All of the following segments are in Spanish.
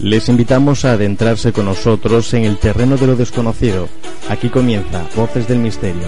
Les invitamos a adentrarse con nosotros en el terreno de lo desconocido. Aquí comienza Voces del Misterio.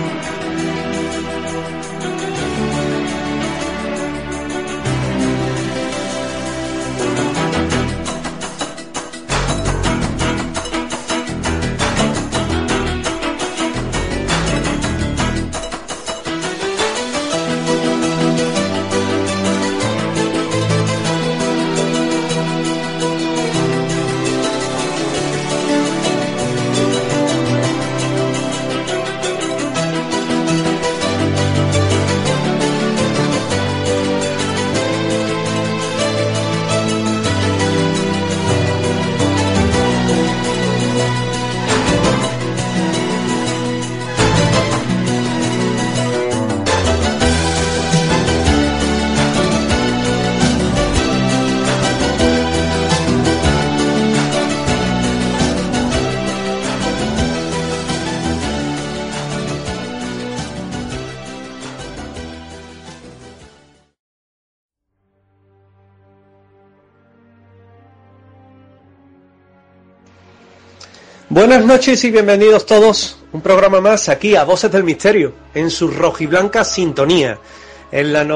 Buenas noches y bienvenidos todos, un programa más aquí a Voces del Misterio, en su rojiblanca sintonía, en la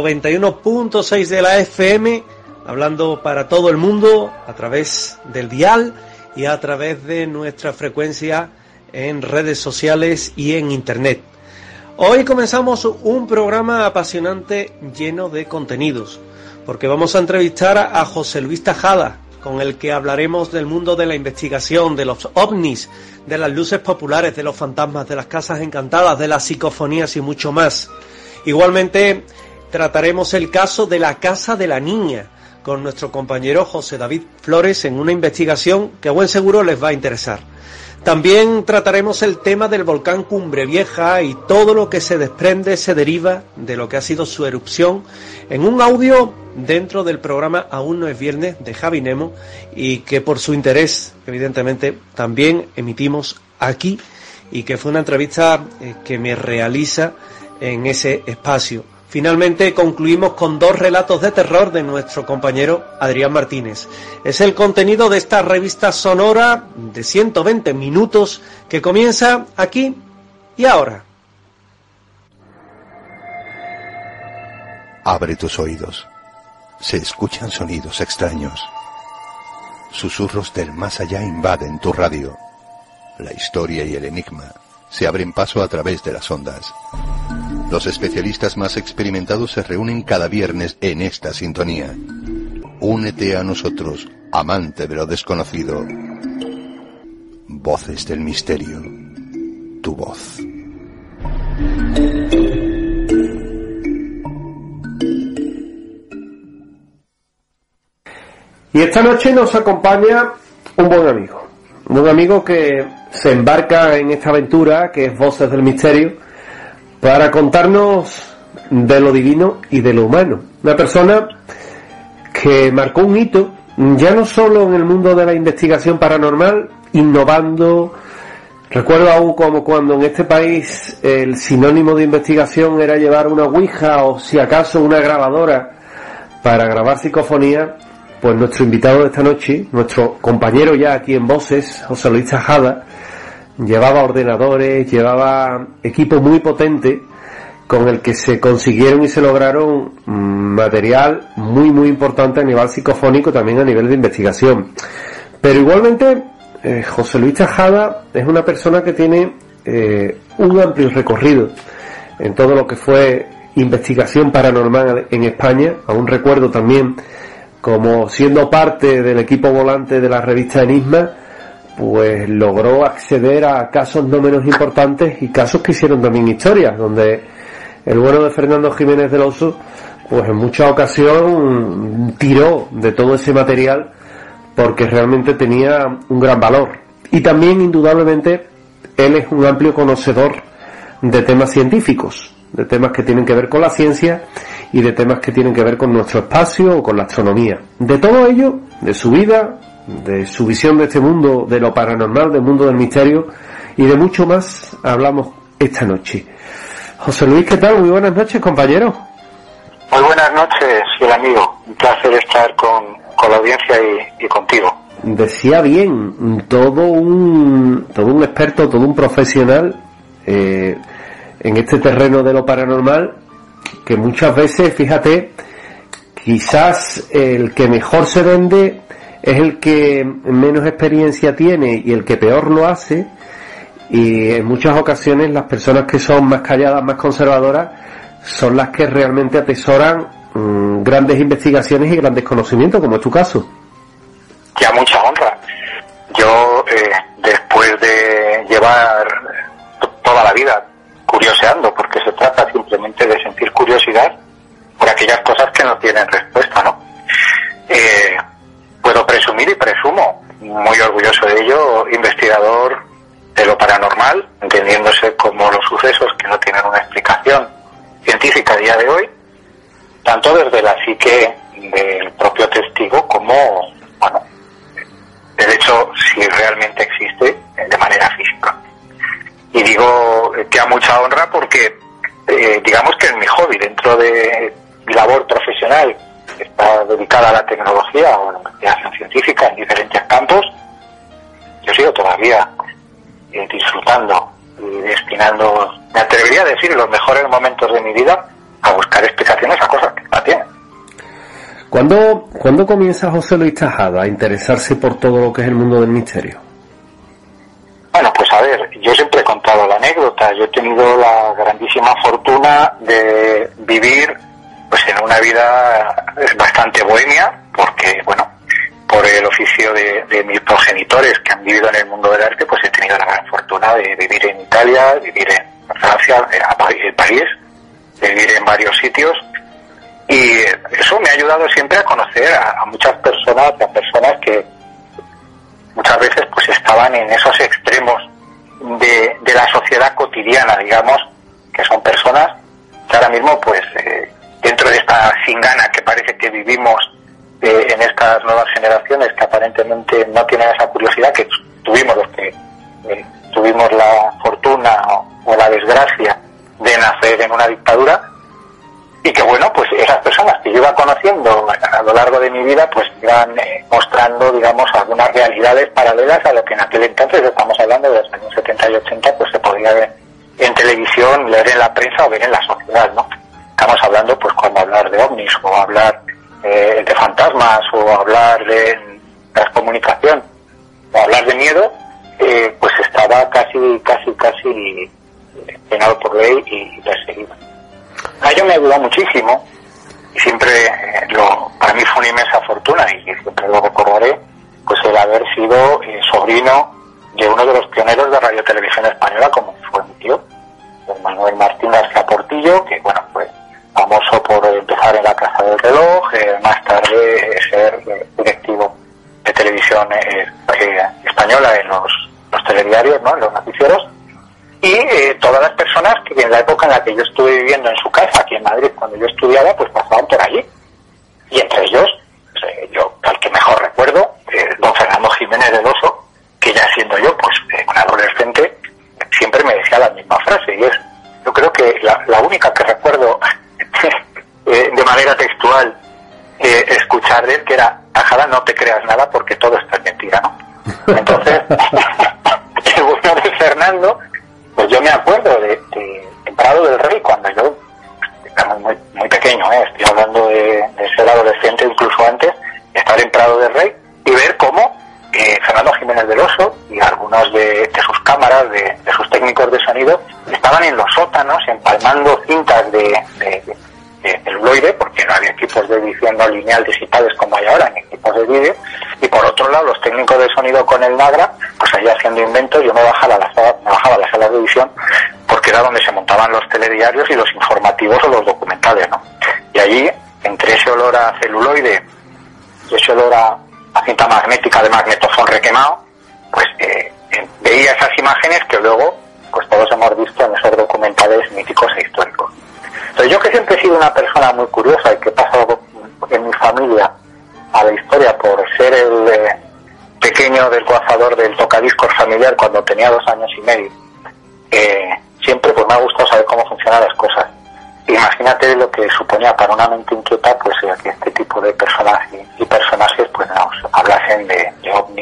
91.6 de la FM, hablando para todo el mundo a través del dial y a través de nuestra frecuencia en redes sociales y en internet. Hoy comenzamos un programa apasionante lleno de contenidos, porque vamos a entrevistar a José Luis Tejada, con el que hablaremos del mundo de la investigación, de los ovnis, de las luces populares, de los fantasmas, de las casas encantadas, de las psicofonías y mucho más. Igualmente trataremos el caso de la Casa de la Niña, con nuestro compañero José David Flores en una investigación que a buen seguro les va a interesar. También trataremos el tema del volcán Cumbre Vieja y todo lo que se desprende, se deriva de lo que ha sido su erupción en un audio dentro del programa Aún no es viernes de Javi Nemo, y que por su interés evidentemente también emitimos aquí, y que fue una entrevista que me realiza en ese espacio. Finalmente concluimos con 2 relatos de terror de nuestro compañero Adrián Martínez. Es el contenido de esta revista sonora de 120 minutos que comienza aquí y ahora. Abre tus oídos. Se escuchan sonidos extraños. Susurros del más allá invaden tu radio. La historia y el enigma se abren paso a través de las ondas. Los especialistas más experimentados se reúnen cada viernes en esta sintonía. Únete a nosotros, amante de lo desconocido. Voces del Misterio. Tu voz. Y esta noche nos acompaña un buen amigo que se embarca en esta aventura que es Voces del Misterio, para contarnos de lo divino y de lo humano. Una persona que marcó un hito, ya no solo en el mundo de la investigación paranormal, innovando. Recuerdo aún como cuando en este país el sinónimo de investigación era llevar una ouija o si acaso una grabadora para grabar psicofonía. Pues nuestro invitado de esta noche, nuestro compañero ya aquí en Voces, José Luis Tejada, llevaba ordenadores, llevaba equipo muy potente con el que se consiguieron y se lograron material muy muy importante a nivel psicofónico, también a nivel de investigación. Pero igualmente José Luis Tejada es una persona que tiene un amplio recorrido en todo lo que fue investigación paranormal en España. Aún recuerdo también como siendo parte del equipo volante de la revista Enigma, pues logró acceder a casos no menos importantes y casos que hicieron también historias, donde el bueno de Fernando Jiménez del Oso, pues en muchas ocasiones tiró de todo ese material porque realmente tenía un gran valor. Y también, indudablemente, él es un amplio conocedor de temas científicos, de temas que tienen que ver con la ciencia y de temas que tienen que ver con nuestro espacio o con la astronomía. De todo ello, de su vida, de su visión de este mundo, de lo paranormal, del mundo del misterio y de mucho más, hablamos esta noche. José Luis, ¿qué tal? Muy buenas noches, compañero. Muy buenas noches, fiel amigo. Un placer estar con la audiencia y contigo. decía bien, todo un experto, todo un profesional en este terreno de lo paranormal, que muchas veces, fíjate, quizás el que mejor se vende es el que menos experiencia tiene y el que peor lo hace, y en muchas ocasiones las personas que son más calladas, más conservadoras, son las que realmente atesoran grandes investigaciones y grandes conocimientos, como es tu caso. Ya, mucha honra. Yo, después de llevar toda la vida curioseando, porque se trata simplemente de sentir curiosidad por aquellas cosas que no tienen respuesta, ¿no? Puedo presumir y presumo, muy orgulloso de ello, investigador de lo paranormal, entendiéndose como los sucesos que no tienen una explicación científica a día de hoy, tanto desde la psique del propio testigo como, bueno, del hecho si realmente existe de manera física. Y digo que a mucha honra porque digamos que es mi hobby dentro de mi labor profesional, que está dedicada a la tecnología o a la investigación científica en diferentes campos. Yo sigo todavía disfrutando y destinando, me atrevería a decir, los mejores momentos de mi vida a buscar explicaciones a cosas que no tienen. ¿Cuándo comienza José Luis Tejada a interesarse por todo lo que es el mundo del misterio? Bueno, pues a ver, yo siempre he contado la anécdota. Yo he tenido la grandísima fortuna de vivir pues en una vida bastante bohemia, porque, bueno, por el oficio de mis progenitores que han vivido en el mundo del arte, pues he tenido la gran fortuna de vivir en Italia, vivir en Francia, en París, de vivir en varios sitios, y eso me ha ayudado siempre a conocer a muchas personas, a personas que muchas veces pues estaban en esos extremos de la sociedad cotidiana, digamos, que son personas que ahora mismo pues dentro de esta cingana que parece que vivimos en estas nuevas generaciones, que aparentemente no tienen esa curiosidad que tuvimos los que tuvimos la fortuna o la desgracia de nacer en una dictadura, y que bueno, pues esas personas que yo iba conociendo a lo largo de mi vida pues iban mostrando, digamos, algunas realidades paralelas a lo que en aquel entonces, estamos hablando de los años 70 y 80, pues se podía ver en televisión, leer en la prensa o ver en la sociedad, ¿no? Estamos hablando pues cuando hablar de ovnis o hablar de fantasmas o hablar de transcomunicación o hablar de miedo, pues estaba casi penado por ley y perseguido. A ello me ayudó muchísimo y siempre para mí fue una inmensa fortuna y siempre lo recordaré, pues el haber sido sobrino de uno de los pioneros de Radio Televisión Española, como fue mi tío, Manuel Martín García Portillo, que bueno, fue famoso por empezar en La Casa del Reloj, más tarde ser directivo de televisión española en los telediarios, ¿no?, en los noticieros, y todas las personas que en la época en la que yo estuve viviendo en su casa, aquí en Madrid, cuando yo estudiaba, pues pasaban por allí. Y entre ellos, yo, al que mejor recuerdo, don Fernando Jiménez del Oso, que ya siendo yo, pues, un adolescente, siempre me decía la misma frase, y es, yo creo que la única que recuerdo de manera textual escuchar de él, que era: Tejada, no te creas nada porque todo esto es mentira, ¿no? Entonces, el bueno de Fernando, pues yo me acuerdo de Prado del Rey, cuando yo era muy pequeño, estoy hablando de ser adolescente, incluso antes, estar en Prado del Rey y ver cómo Fernando Jiménez del Oso y algunos de sus cámaras, de sus técnicos de sonido, estaban en los sótanos empalmando cintas de celuloide, porque no había equipos de edición no lineal digitales como hay ahora, ni equipos de vídeo, y por otro lado los técnicos de sonido con el Nagra, pues allí haciendo inventos. Yo me bajaba a la sala de edición, porque era donde se montaban los telediarios y los informativos o los documentales, ¿no? Y allí, entre ese olor a celuloide y ese olor a cinta magnética de magnetofón requemado, pues veía esas imágenes que luego pues todos hemos visto en esos documentales míticos e históricos. Entonces, yo, que siempre he sido una persona muy curiosa y que he pasado en mi familia a la historia por ser el pequeño del coazador del tocadiscos familiar cuando tenía 2 años y medio, siempre pues me ha gustado saber cómo funcionan las cosas. Imagínate lo que suponía para una mente inquieta, pues que este tipo de personas y personajes pues nos hablasen de ovnis,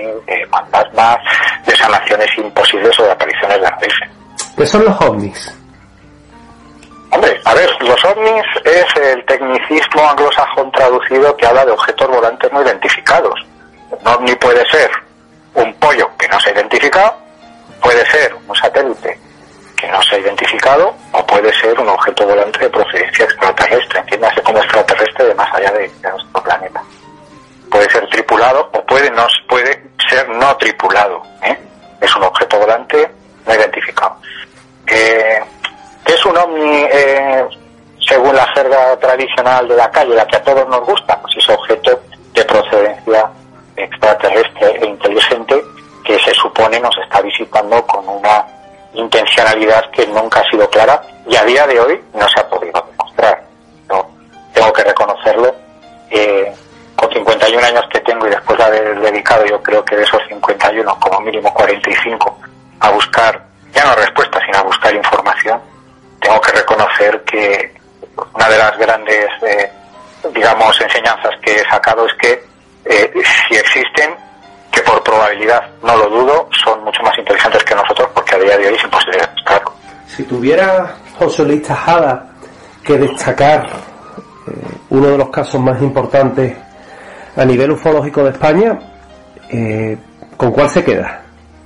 más de sanaciones imposibles o de apariciones de ovnis. ¿Qué son los ovnis? Hombre, a ver, los ovnis es el tecnicismo anglosajón traducido que habla de objetos volantes no identificados. Un ovni puede ser un pollo que no se ha identificado, puede ser un satélite que no se ha identificado, o puede ser un objeto volante de procedencia extraterrestre, entiéndase como extraterrestre de más allá de nuestro planeta. Puede ser tripulado o puede ser no tripulado, ¿eh? Es un objeto volante no identificado. ¿Qué es un ovni según la jerga tradicional de la calle, la que a todos nos gusta? Pues es objeto de procedencia extraterrestre e inteligente que se supone nos está visitando con una intencionalidad que nunca ha sido clara y a día de hoy no se ha podido demostrar. No, tengo que reconocerlo. Con 51 años que tengo y después de haber dedicado, yo creo que de esos 51 como mínimo 45 a buscar, ya no respuestas, sino a buscar información, tengo que reconocer que una de las grandes digamos enseñanzas que he sacado es que si existen, que por probabilidad no lo dudo, son mucho más inteligentes que nosotros, porque a día de hoy es imposible demostrarlo. Si tuviera José Luis Tejada que destacar uno de los casos más importantes a nivel ufológico de España, ¿con cuál se queda?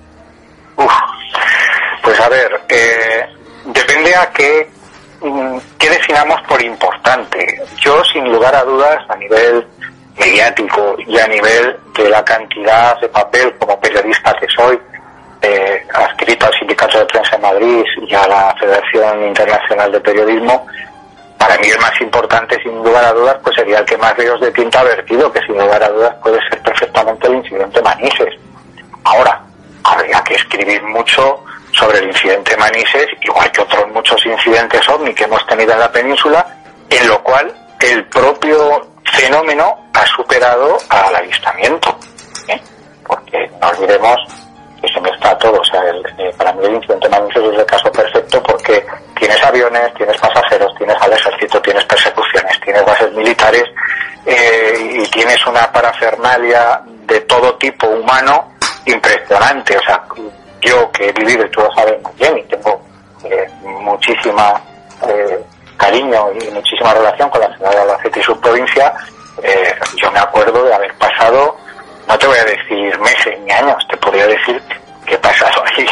Pues a ver, depende a qué definamos por importante. Yo, sin lugar a dudas, a nivel mediático y a nivel de la cantidad de papel como periodista que soy, adscrito al Sindicato de Prensa de Madrid y a la Federación Internacional de Periodismo, para mí el más importante, sin lugar a dudas, pues sería el que más ríos de tinta ha vertido, que sin lugar a dudas puede ser perfectamente el incidente Manises. Ahora, habría que escribir mucho sobre el incidente Manises, igual que otros muchos incidentes OVNI que hemos tenido en la península, en lo cual el propio fenómeno ha superado al avistamiento, porque no olvidemos que se me está todo. O sea, para mí el incidente Manises es el caso perfecto, porque tienes aviones, tienes pasajeros, tienes al ejército, tienes persecuciones, tienes bases militares y tienes una parafernalia de todo tipo humano impresionante. O sea, yo que he vivido, y tú lo sabes muy bien, y tengo muchísima cariño y muchísima relación con la ciudad de Albacete y su provincia, yo me acuerdo de haber pasado, no te voy a decir meses ni años, te podría decir que he pasado ahí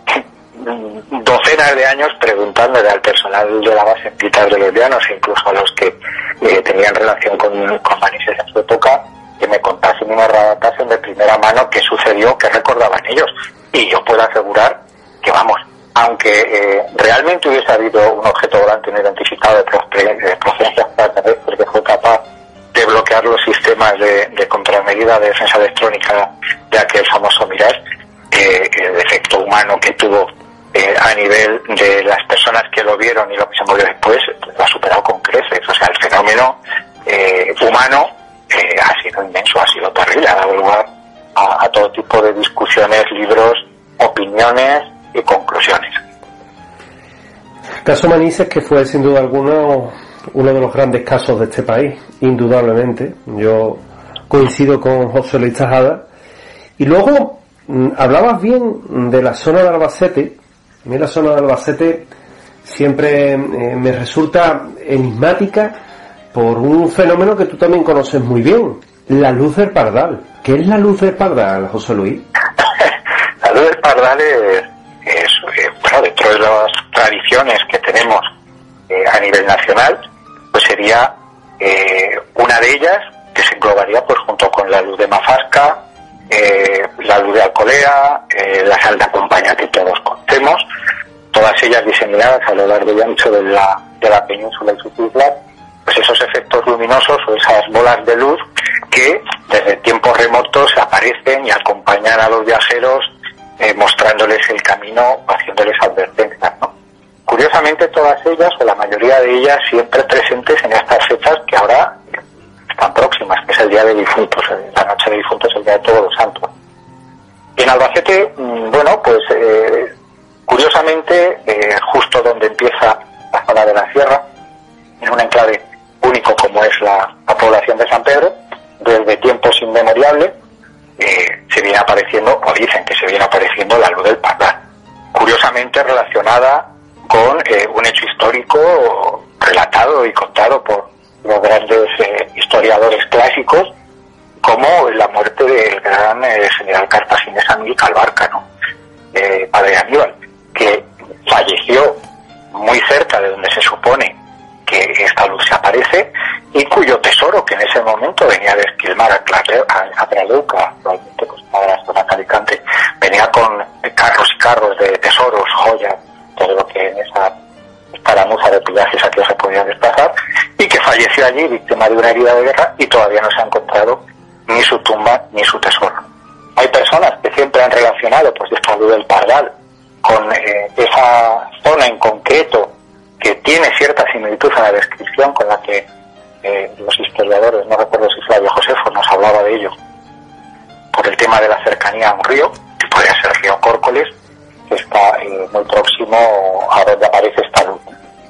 docenas de años preguntándole al personal de la base militar de los Llanos, e incluso a los que tenían relación con Manises en su época, que me contasen y me relatasen de primera mano qué sucedió, qué recordaban ellos. Y yo puedo asegurar que, vamos, aunque realmente hubiese habido un objeto volante no identificado de procedencia extraterrestre que fue capaz de bloquear los sistemas de contramedida de defensa electrónica de aquel famoso Mirage, el efecto humano que tuvo a nivel de las personas que lo vieron y lo que se movió después, lo ha superado con creces. O sea, el fenómeno humano ha sido inmenso, ha sido terrible, ha dado lugar a todo tipo de discusiones, libros, opiniones y conclusiones. El caso Manises, que fue sin duda alguna uno de los grandes casos de este país, indudablemente. Yo coincido con José Luis Tejada. Y luego hablabas bien de la zona de Albacete. A mí la zona de Albacete siempre me resulta enigmática por un fenómeno que tú también conoces muy bien, la luz del Pardal. ¿Qué es la luz del Pardal, José Luis? La luz del Pardal es bueno, dentro de las tradiciones que tenemos a nivel nacional, pues sería una de ellas que se englobaría pues junto con la luz de Mafasca, la luz de Alcolea, la sal de Acompaña que todos conocemos, todas ellas diseminadas a lo largo y ancho de la península y sus islas, pues esos efectos luminosos o esas bolas de luz que desde tiempos remotos aparecen y acompañan a los viajeros mostrándoles el camino o haciéndoles advertencias, ¿no? Curiosamente todas ellas, o la mayoría de ellas, siempre presentes en estas fechas que ahora están próximas, que es el Día de Difuntos, la Noche de Difuntos, el Día de Todos los Santos. Y en Albacete, bueno, pues curiosamente, justo donde empieza la zona de la sierra, en un enclave único como es la población de San Pedro, desde tiempos inmemoriales se viene viene apareciendo, o dicen que se viene apareciendo, la luz del Pardal. Curiosamente relacionada con un hecho histórico relatado y contado por los grandes historiadores clásicos, como la muerte del gran general cartaginés Amílcar Barca, ¿no? Padre Aníbal, que falleció muy cerca de donde se supone que esta luz se aparece, y cuyo tesoro, que en ese momento venía de Esquilmar a Traleuca, probablemente pues de la zona de Alicante, venía con carros y carros de tesoros, joyas, todo lo que en esa escaramuza de pillajes aquí se podía desplazar, y que falleció allí víctima de una herida de guerra, y todavía no se ha encontrado ni su tumba ni su tesoro. Hay personas que siempre han relacionado pues esta luz del Pardal con esa zona en concreto que tiene cierta similitud a la descripción con la que los historiadores, no recuerdo si Flavio Josefo nos hablaba de ello, por el tema de la cercanía a un río, que podría ser el río Córcoles, que está muy próximo a donde aparece esta luz.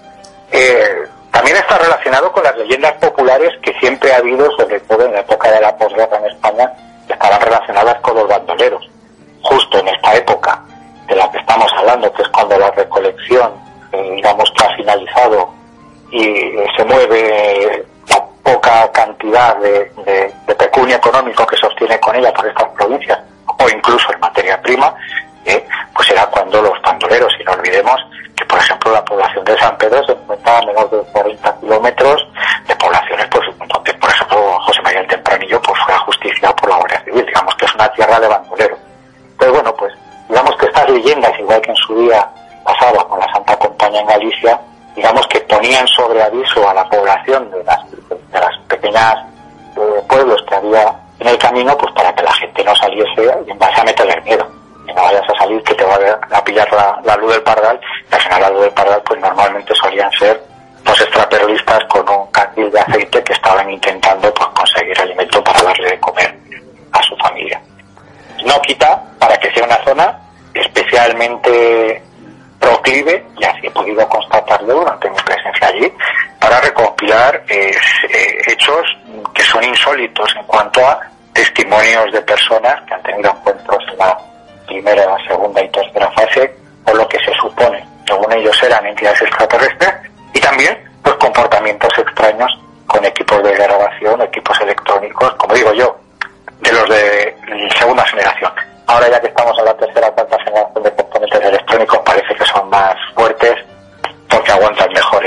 También está relacionado con las leyendas populares que siempre ha habido, sobre todo en la época de la posguerra en España, que estaban relacionadas con los bandoleros. Justo en esta época de la que estamos hablando, que es cuando la recolección, digamos que ha finalizado y se mueve la poca cantidad de pecunia económico que se obtiene con ella por estas provincias, o incluso en materia prima, pues era cuando los bandoleros, y no olvidemos que, por ejemplo, la población de San Pedro se encuentra a menos de 40 kilómetros de poblaciones, pues donde, por ejemplo, José María el Tempranillo pues fue ajusticiado por la Guardia Civil. Digamos que es una tierra de bandoleros. Entonces, bueno, pues digamos que estas leyendas, igual que en su día pasaba con la Santa Compañía en Galicia, digamos que ponían sobre aviso a la población de las pequeñas pueblos que había en el camino, pues para que la gente no saliese y en base a meterle miedo. Que no vayas a salir, que te va a pillar la luz del Pardal, y al final la luz del Pardal pues normalmente solían ser los extraterroristas con un candil de aceite que estaban intentando pues conseguir alimento para darle de comer a su familia. No quita para que sea una zona especialmente proclive, y así he podido constatarlo durante mi presencia allí, para recopilar hechos que son insólitos en cuanto a testimonios de personas que han tenido encuentros en la primera, la segunda y tercera fase, por lo que se supone, según ellos eran entidades extraterrestres, y también pues comportamientos extraños con equipos de grabación, equipos electrónicos, como digo yo, de los de segunda generación. Ahora ya que estamos en la tercera o cuarta generación de componentes electrónicos, parece que son más fuertes porque aguantan mejor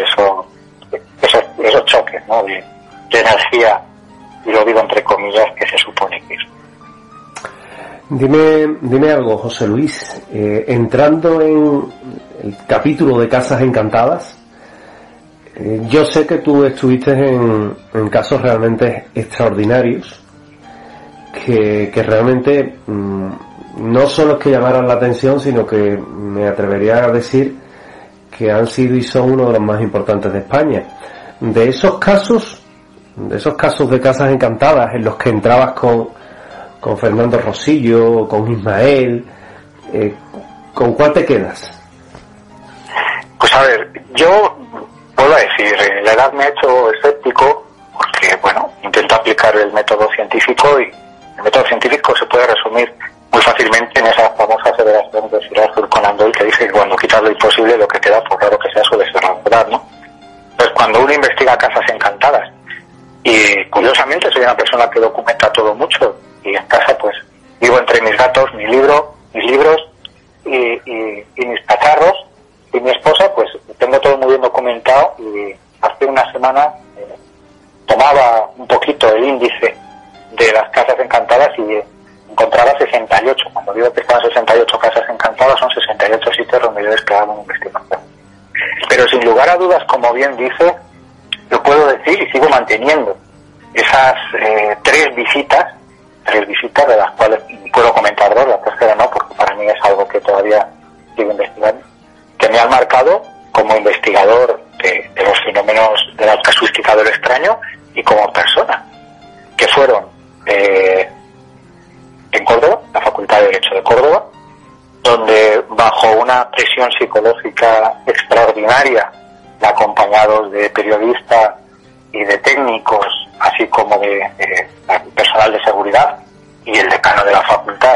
esos choques, ¿no? de energía, y lo digo entre comillas, que se supone que es. Dime algo, José Luis. Entrando en el capítulo de Casas Encantadas, yo sé que tú estuviste en casos realmente extraordinarios, que realmente no son los que llamaran la atención, sino que me atrevería a decir que han sido y son uno de los más importantes de España. De esos casos de Casas Encantadas en los que entrabas con Fernando Rosillo, con Ismael, ¿con cuál te quedas? Pues a ver, yo vuelvo a decir, la edad me ha hecho escéptico porque, bueno, intento aplicar el método científico, y el método científico se puede resumir muy fácilmente en esa famosa aseveración de Sir Arthur Conan Doyle que dice que cuando quitas lo imposible, lo que queda, por raro que sea, suele ser la verdad, ¿no? Pues cuando uno investiga Casas Encantadas, y curiosamente soy una persona que documenta todo mucho, y en casa pues vivo entre mis gatos, mis libros y mis cacharros, y mi esposa, pues tengo todo muy bien documentado, y hace una semana tomaba un poquito el índice de las Casas Encantadas y encontraba 68. Cuando digo que estaban 68 Casas Encantadas, son 68 sitios donde yo he desplegado una investigación. Pero sin lugar a dudas, como bien dice, yo puedo decir y sigo manteniendo esas tres visitas de las cuales puedo comentar dos, la tercera no, porque para mí es algo que todavía sigo investigando, que me han marcado como investigador de los fenómenos de la casuística del extraño y como persona, que fueron en Córdoba, la Facultad de Derecho de Córdoba, donde bajo una presión psicológica extraordinaria, acompañados de periodistas y de técnicos, así como de personal de seguridad y el decano de la facultad,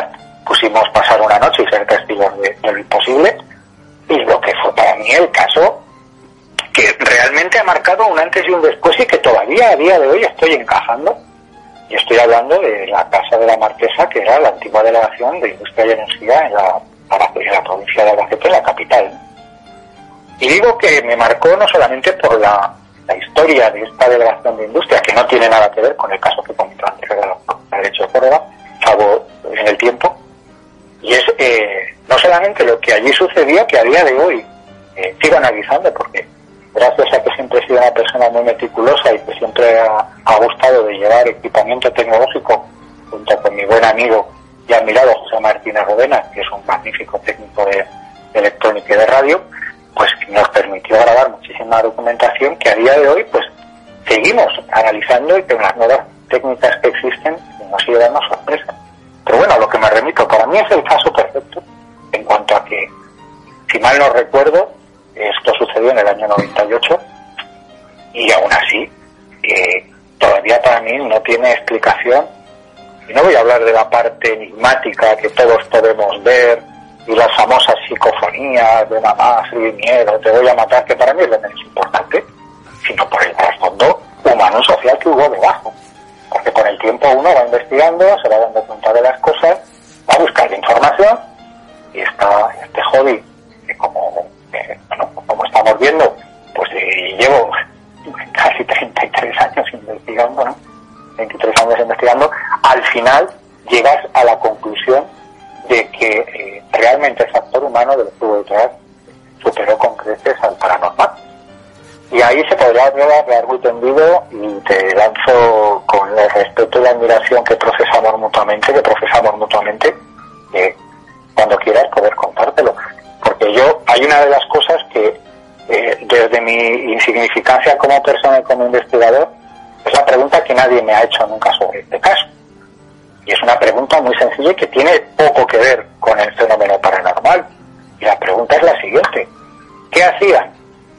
pusimos pasar una noche y ser testigos de lo imposible, y lo que fue para mí el caso que realmente ha marcado un antes y un después y que todavía a día de hoy estoy encajando. Y estoy hablando de la Casa de la Marquesa, que era la antigua delegación de Industria y Energía en la provincia de Albacete, en la capital. Y digo que me marcó no solamente por la historia de esta delegación de Industria, que no tiene nada que ver con el caso que comentó antes de la derecho de Córdoba, salvo en el tiempo, y es no solamente lo que allí sucedió, que a día de hoy sigo analizando, porque gracias a que siempre he sido una persona muy meticulosa y que siempre ha gustado de llevar equipamiento tecnológico junto con mi buen amigo y admirado José Martínez Rodena, que es un magnífico técnico de electrónica y de radio, pues nos permitió grabar muchísima documentación que a día de hoy pues seguimos analizando y con las nuevas técnicas que existen nos sigue dando sorpresa. Pero bueno, a lo que me remito, para mí es el caso perfecto en cuanto a que, si mal no recuerdo, esto sucedió en el año 98 y aún así todavía para mí no tiene explicación. Y no voy a hablar de la parte enigmática que todos podemos ver y las famosas psicofonías de mamá, y miedo, te voy a matar, que para mí es lo menos importante, sino por el trasfondo humano y social que hubo debajo. Porque con el tiempo uno va investigando, se va dando cuenta de las cosas, va a buscar información y este hobby que como estamos viendo, pues llevo casi 33 años investigando, ¿no? 23 años investigando, al final llegas a la conclusión de que realmente el factor humano del estuvo detrás superó con creces al paranormal. Y ahí se podría hablar largo y tendido, y te lanzo con el respeto y la admiración que profesamos mutuamente, cuando quieras poder contártelo. Porque hay una de las cosas que desde mi insignificancia como persona y como investigador, es la pregunta que nadie me ha hecho nunca sobre este caso. Y es una pregunta muy sencilla y que tiene poco que ver con el fenómeno paranormal. Y la pregunta es la siguiente: ¿qué hacían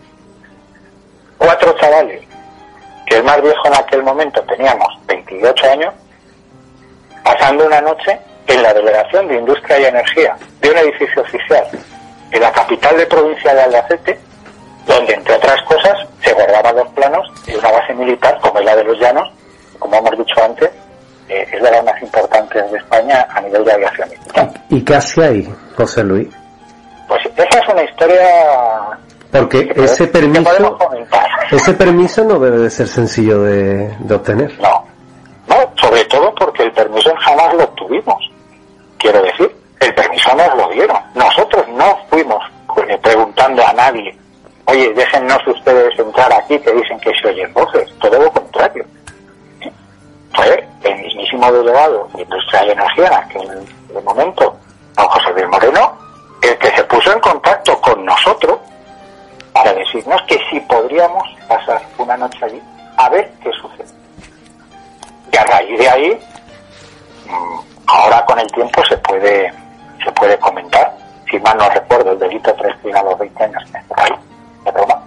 4 chavales, que el más viejo en aquel momento teníamos 28 años, pasando una noche en la Delegación de Industria y Energía de un edificio oficial en la capital de provincia de Albacete, donde, entre otras cosas, se guardaban los planos de una base militar como es la de Los Llanos, que, como hemos dicho antes, es de las más importantes de España a nivel de aviación militar? ¿Y qué hacía ahí, José Luis? Pues esa es una historia... Porque ese permiso no debe de ser sencillo de obtener. No, sobre todo porque el permiso jamás lo obtuvimos. Quiero decir, el permiso nos lo dieron. Nosotros no fuimos preguntando a nadie, oye, déjennos ustedes entrar aquí, que dicen que se oyen voces. Todo lo contrario. Fue el mismísimo delegado de Industria y Energía en aquel momento, don José Luis Moreno, el que se puso en contacto con nosotros para decirnos que si podríamos pasar una noche allí a ver qué sucede. Y a raíz de ahí, ahora con el tiempo se puede comentar, si mal no recuerdo, el delito prescribe a los 20 años, por ahí, de broma,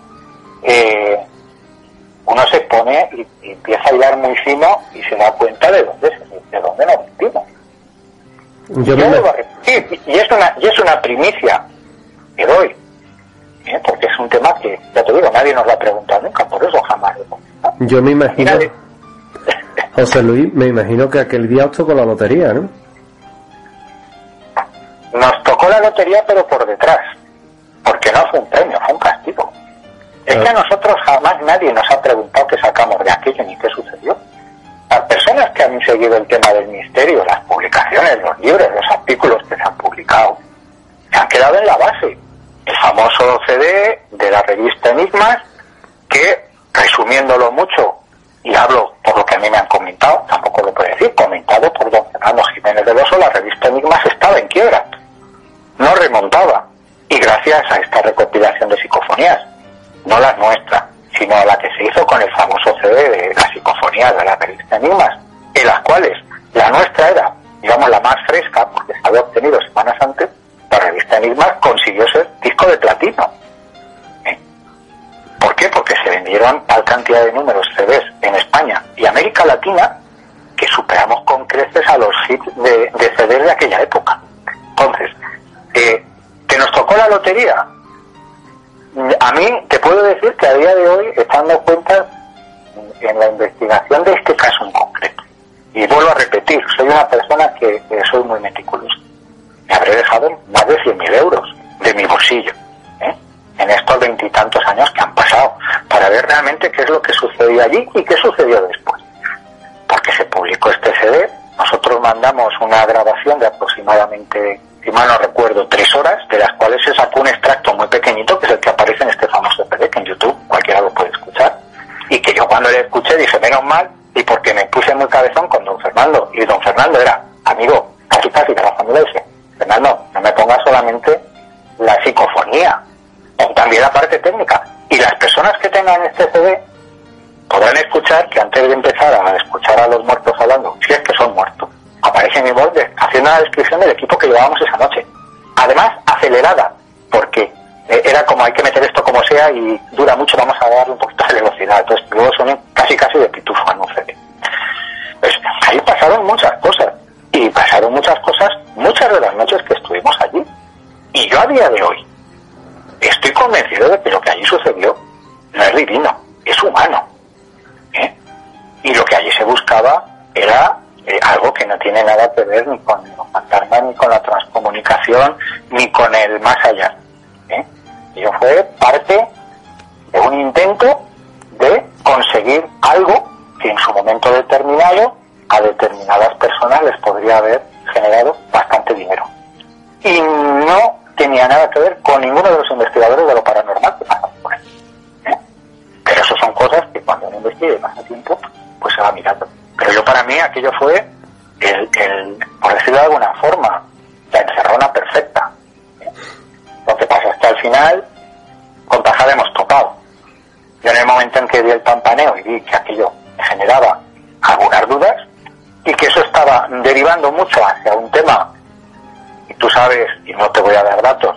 uno se pone y empieza a hilar muy fino y se da cuenta de dónde nos metimos. Y es una primicia que doy, porque es un tema que, ya te digo, nadie nos lo ha preguntado nunca, por eso jamás lo he comentado. Yo me imagino, José Luis, me imagino que aquel día os tocó la lotería, ¿no? Nos tocó la lotería, pero por detrás, porque no fue un premio, fue un castigo. Es que a nosotros jamás nadie nos ha preguntado qué sacamos de aquello ni qué sucedió. Las personas que han seguido el tema del misterio, las publicaciones, los libros, los artículos que se han publicado, se han quedado en la base. El famoso CD de la revista Enigmas, que, resumiéndolo mucho, y hablo por lo que a mí me han comentado, tampoco lo puedo decir, comentado por don Fernando Jiménez del Oso, la revista Enigmas estaba en quiebra, no remontaba, y gracias a esta recopilación de psicofonías, no la nuestra, sino a la que se hizo con el famoso CD de las psicofonías de la revista Enigmas, en las cuales la nuestra era, digamos, la más fresca, porque se había obtenido semanas antes, la revista Enigmas consiguió ser disco de platino. ¿Por qué? Porque se vendieron tal cantidad de números CDs en España y América Latina que superamos con creces a los hits de CDs de aquella época. Entonces, ¿que nos tocó la lotería? A mí te puedo decir que a día de hoy, estando cuenta en la investigación de este caso en concreto, y vuelvo a repetir, soy una persona que soy muy meticulosa, me habré dejado más de 100.000 euros de mi bolsillo, en estos 20 y tantos años que han pasado, para ver realmente qué es lo que sucedió allí y qué sucedió después. Porque se publicó este CD, nosotros mandamos una grabación de aproximadamente, si mal no recuerdo, 3 horas, de las cuales se sacó un extracto muy pequeñito, que es el que aparece en este famoso CD, que en YouTube cualquiera lo puede escuchar, y que yo cuando le escuché dije, menos mal, y porque me puse muy cabezón con don Fernando, y don Fernando era amigo, casi de la familia, dice, Fernando, no me pongas solamente la psicofonía, también la parte técnica, y las personas que tengan este CD podrán escuchar que antes de empezar a escuchar a los muertos hablando, si es que son muertos, aparece mi voz haciendo una descripción del equipo que llevábamos esa noche. Además, acelerada, porque era como hay que meter esto como sea y dura mucho, vamos a darle un poquito de velocidad. Entonces, luego son casi de pitufo en un CD. Pues ahí pasaron muchas cosas. Y pasaron muchas cosas muchas de las noches que estuvimos allí. Y yo a día de hoy estoy convencido de que lo que allí sucedió no es divino, es humano. Y lo que allí se buscaba era algo que no tiene nada que ver ni con los fantasmas, ni con la transcomunicación, ni con el más allá. Yo fue parte de un intento de conseguir algo que en su momento determinado a determinadas personas les podría haber generado bastante dinero. Y no tenía nada que ver con ninguno de los investigadores de lo paranormal que pasan por ahí. Pero eso son cosas que cuando uno investiga y pasa tiempo, pues se va mirando. Pero yo, para mí, aquello fue por decirlo de alguna forma, la encerrona perfecta. Lo que pasa es que al final con Tajada hemos topado. Yo en el momento en que di el pampaneo y vi que aquello me generaba algunas dudas y que eso estaba derivando mucho hacia un tema, y tú sabes, y no te voy a dar datos,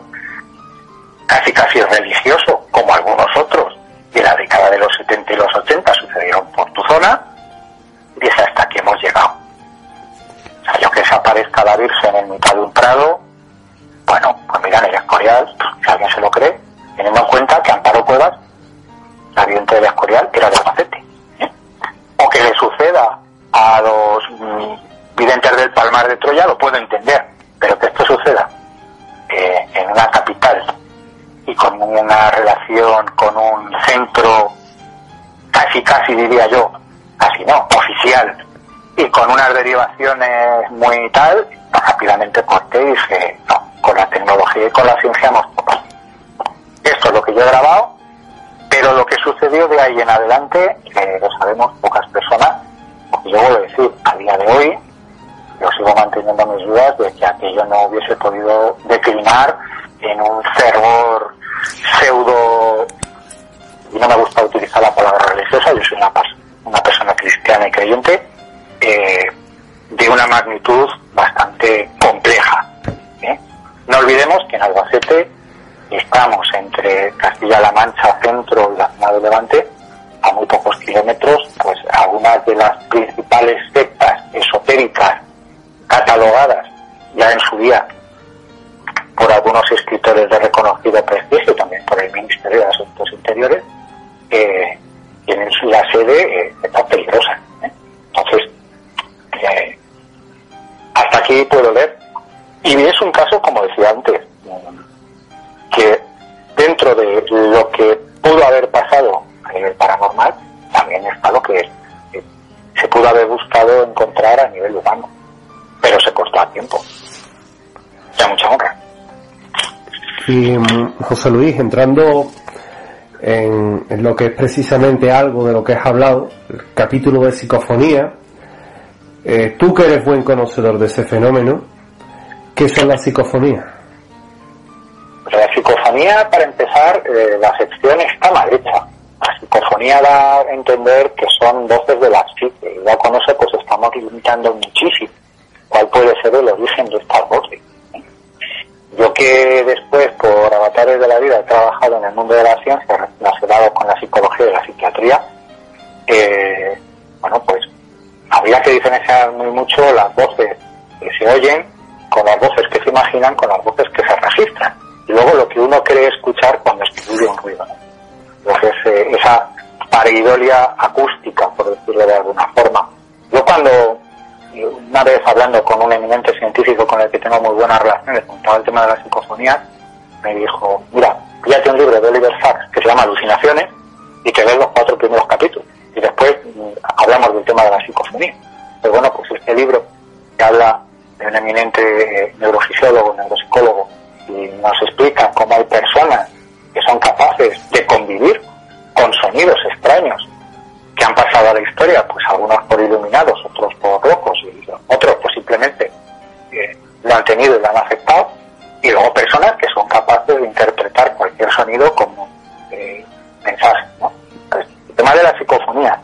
casi religioso, como algunos otros, y en la década de los 70 y los 80 sucedieron por tu zona, y es hasta aquí hemos llegado. O sea, yo que desaparezca la Virgen en mitad de un prado, bueno, pues mira, en el Escorial, si alguien se lo cree, teniendo en cuenta que Amparo Cuevas, la vidente del Escorial, era de Albacete. O que le suceda a los videntes del Palmar de Troya, lo puedo entender, pero que esto suceda en una capital y con una relación con un centro casi diría yo, casi no, oficial, y con unas derivaciones muy tal, rápidamente corté y dije, no, con la tecnología y con la ciencia hemos topado. Esto es lo que yo he grabado, pero lo que sucedió de ahí en adelante lo sabemos pocas personas, porque yo vuelvo a decir, a día de hoy yo sigo manteniendo mis dudas de que aquello no hubiese podido declinar en un fervor pseudo, y no me gusta utilizar la palabra religiosa, yo soy una persona cristiana y creyente, de una magnitud bastante compleja. No olvidemos que en Albacete estamos entre Castilla-La Mancha, centro y la zona del Levante, a muy pocos kilómetros, pues algunas de las principales sectas esotéricas catalogadas ya en su día por algunos escritores de reconocido prestigio, también por el Ministerio de Asuntos Interiores, tienen la sede está peligrosa. Entonces, hasta aquí puedo leer. Y es un caso, como decía antes, que dentro de lo que pudo haber pasado a nivel paranormal, también está lo que se pudo haber buscado encontrar a nivel humano, pero se costó a tiempo. Ya mucha honra. Y José Luis, entrando en lo que es precisamente algo de lo que has hablado, el capítulo de psicofonía, tú que eres buen conocedor de ese fenómeno, ¿qué son las psicofonías? La psicofonía, para empezar, la sección está mal hecha. La psicofonía da a entender que son voces de la psique, y ya con eso pues estamos limitando muchísimo cuál puede ser el origen de estas voces. Yo que después, por avatares de la vida, he trabajado en el mundo de la ciencia relacionado con la psicología y la psiquiatría, bueno, pues habría que diferenciar muy mucho las voces que se oyen con las voces que se imaginan, con las voces que se registran. Y luego lo que uno cree escuchar cuando escribe un ruido, ¿no? Entonces, esa pareidolia acústica, por decirlo de alguna forma. Yo cuando, una vez hablando con un eminente científico con el que tengo muy buenas relaciones, contaba el tema de las psicofonías, me dijo, mira, píllate un libro de Oliver Sacks que se llama Alucinaciones y te lees los 4 primeros capítulos. Y después hablamos del tema de la psicofonía. Pero bueno, pues este libro que habla de un eminente neurofisiólogo, neuropsicólogo, y nos explica cómo hay personas que son capaces de convivir con sonidos extraños que han pasado a la historia, pues algunos por iluminados, otros por locos, y otros pues simplemente lo han tenido y lo han aceptado, y luego personas que son capaces de interpretar cualquier sonido como mensaje, ¿no? El tema de la psicofonía,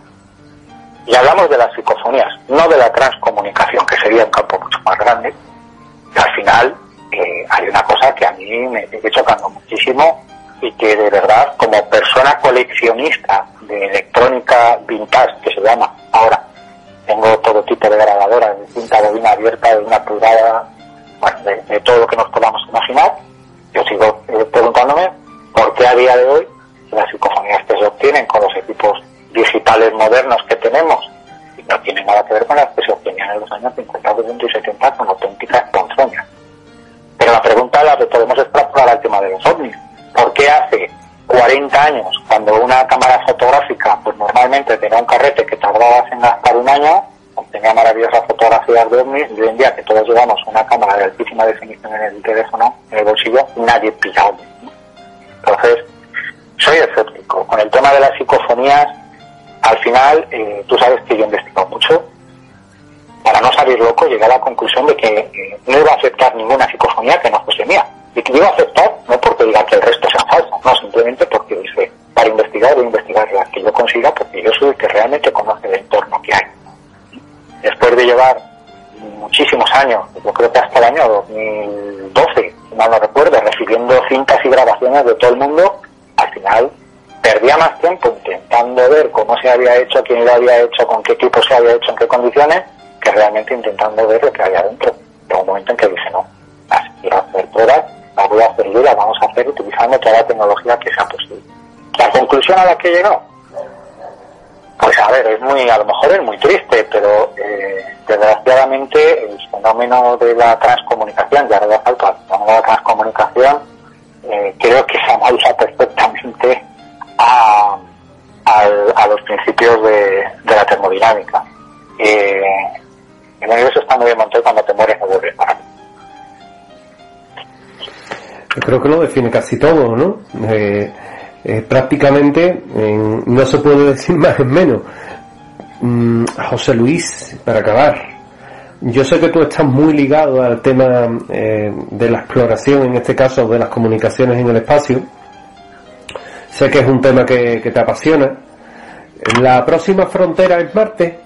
y hablamos de las psicofonías, no de la transcomunicación, que sería un campo mucho más grande, que al final hay una cosa que a mí me sigue chocando muchísimo, y que de verdad, como persona coleccionista de electrónica vintage, que se llama ahora, tengo todo tipo de grabadoras, de cinta bobina abierta, de una pulgada, bueno, de todo lo que nos podamos imaginar. Yo sigo preguntándome por qué a día de hoy las psicofonías que se obtienen con los equipos digitales modernos que tenemos y no tienen nada que ver con las que se obtenían en los años 50, 60 y 70 con auténticas ponzoñas. Pero la pregunta la podemos extrapolar al tema de los ovnis. ¿Por qué hace 40 años, cuando una cámara fotográfica pues normalmente tenía un carrete que tardabas en gastar un año, obtenía maravillosas fotografías de ovnis, y hoy en día que todos llevamos una cámara de altísima definición en el teléfono, en el bolsillo, nadie pilla ovnis, ¿no? Entonces, soy escéptico. Con el tema de las psicofonías, al final, tú sabes que yo he investigado mucho. Para no salir loco, llegué a la conclusión de que no iba a aceptar ninguna psicofonía que no fuese mía. Y que iba a aceptar, no porque diga que el resto sea falso, no, simplemente porque dice, para investigar voy a investigar las que yo consiga, porque yo soy el que realmente conoce el entorno que hay. Después de llevar muchísimos años, yo creo que hasta el año 2012, si mal no recuerdo, recibiendo cintas y grabaciones de todo el mundo, al final perdía más tiempo intentando ver cómo se había hecho, quién lo había hecho, con qué equipo se había hecho, en qué condiciones, que realmente intentando ver lo que había dentro. Llegó un momento en que dije, no, las quiero hacer todas, las voy a hacer yo, las vamos a hacer utilizando toda la tecnología que sea posible. La conclusión a la que he llegado, pues a ver, a lo mejor es muy triste, pero desgraciadamente el fenómeno de la transcomunicación, ya no falta, el fenómeno de la transcomunicación, creo que se analiza perfectamente a los principios de la termodinámica. El universo está muy bien montado, cuando te mueres no vuelves para mí. Yo creo que lo define casi todo, ¿no? Prácticamente no se puede decir más en menos. José Luis, para acabar, yo sé que tú estás muy ligado al tema de la exploración, en este caso de las comunicaciones en el espacio. Sé que es un tema que te apasiona. ¿La próxima frontera es Marte?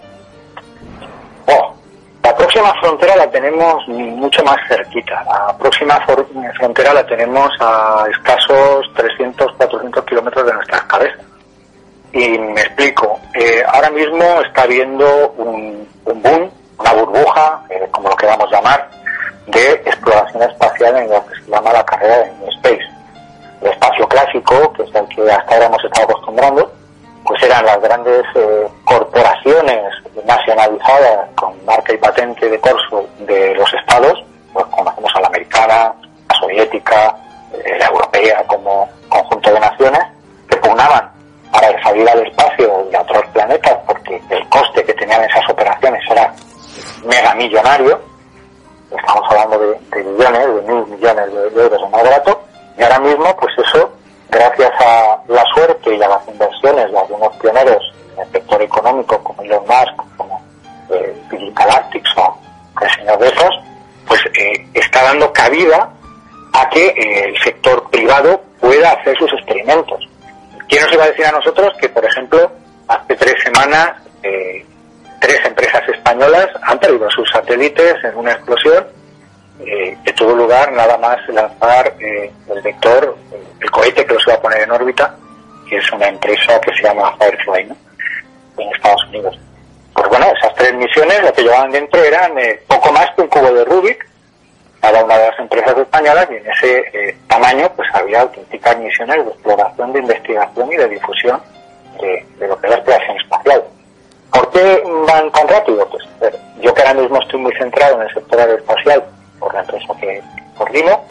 La próxima frontera la tenemos mucho más cerquita. La próxima frontera la tenemos a escasos 300, 400 kilómetros de nuestras cabezas. Y me explico. Ahora mismo está habiendo un boom, una burbuja, como lo queramos llamar, de exploración espacial en lo que se llama la carrera de New Space. El espacio clásico, que es el que hasta ahora hemos estado acostumbrando, pues eran las grandes corporaciones nacionalizadas con marca y patente de corso de los estados, pues conocemos a la americana, la soviética, la europea como conjunto de naciones, que pugnaban para salir al espacio y a otros planetas, porque el coste que tenían esas operaciones era megamillonario. Estamos hablando de millones, de 1.000 millones de euros o más barato, y ahora mismo pues eso, gracias a la suerte y a las inversiones de algunos pioneros en el sector económico como Elon Musk, como Virgin Galactic o el señor Bezos, pues está dando cabida a que el sector privado pueda hacer sus experimentos. ¿Quién nos iba a decir a nosotros que, por ejemplo, hace 3 semanas 3 empresas españolas han perdido sus satélites en una explosión que tuvo lugar nada más lanzar el vector, el cohete que los iba a poner en órbita, que es una empresa que se llama Firefly, ¿no?, en Estados Unidos. Pues bueno, esas 3 misiones lo que llevaban dentro eran poco más que un cubo de Rubik, cada una de las empresas españolas, y en ese tamaño pues había auténticas misiones de exploración, de investigación y de difusión de lo que es la exploración espacial. ¿Por qué van tan rápido? Pues yo que ahora mismo estoy muy centrado en el sector aeroespacial por la empresa que coordino,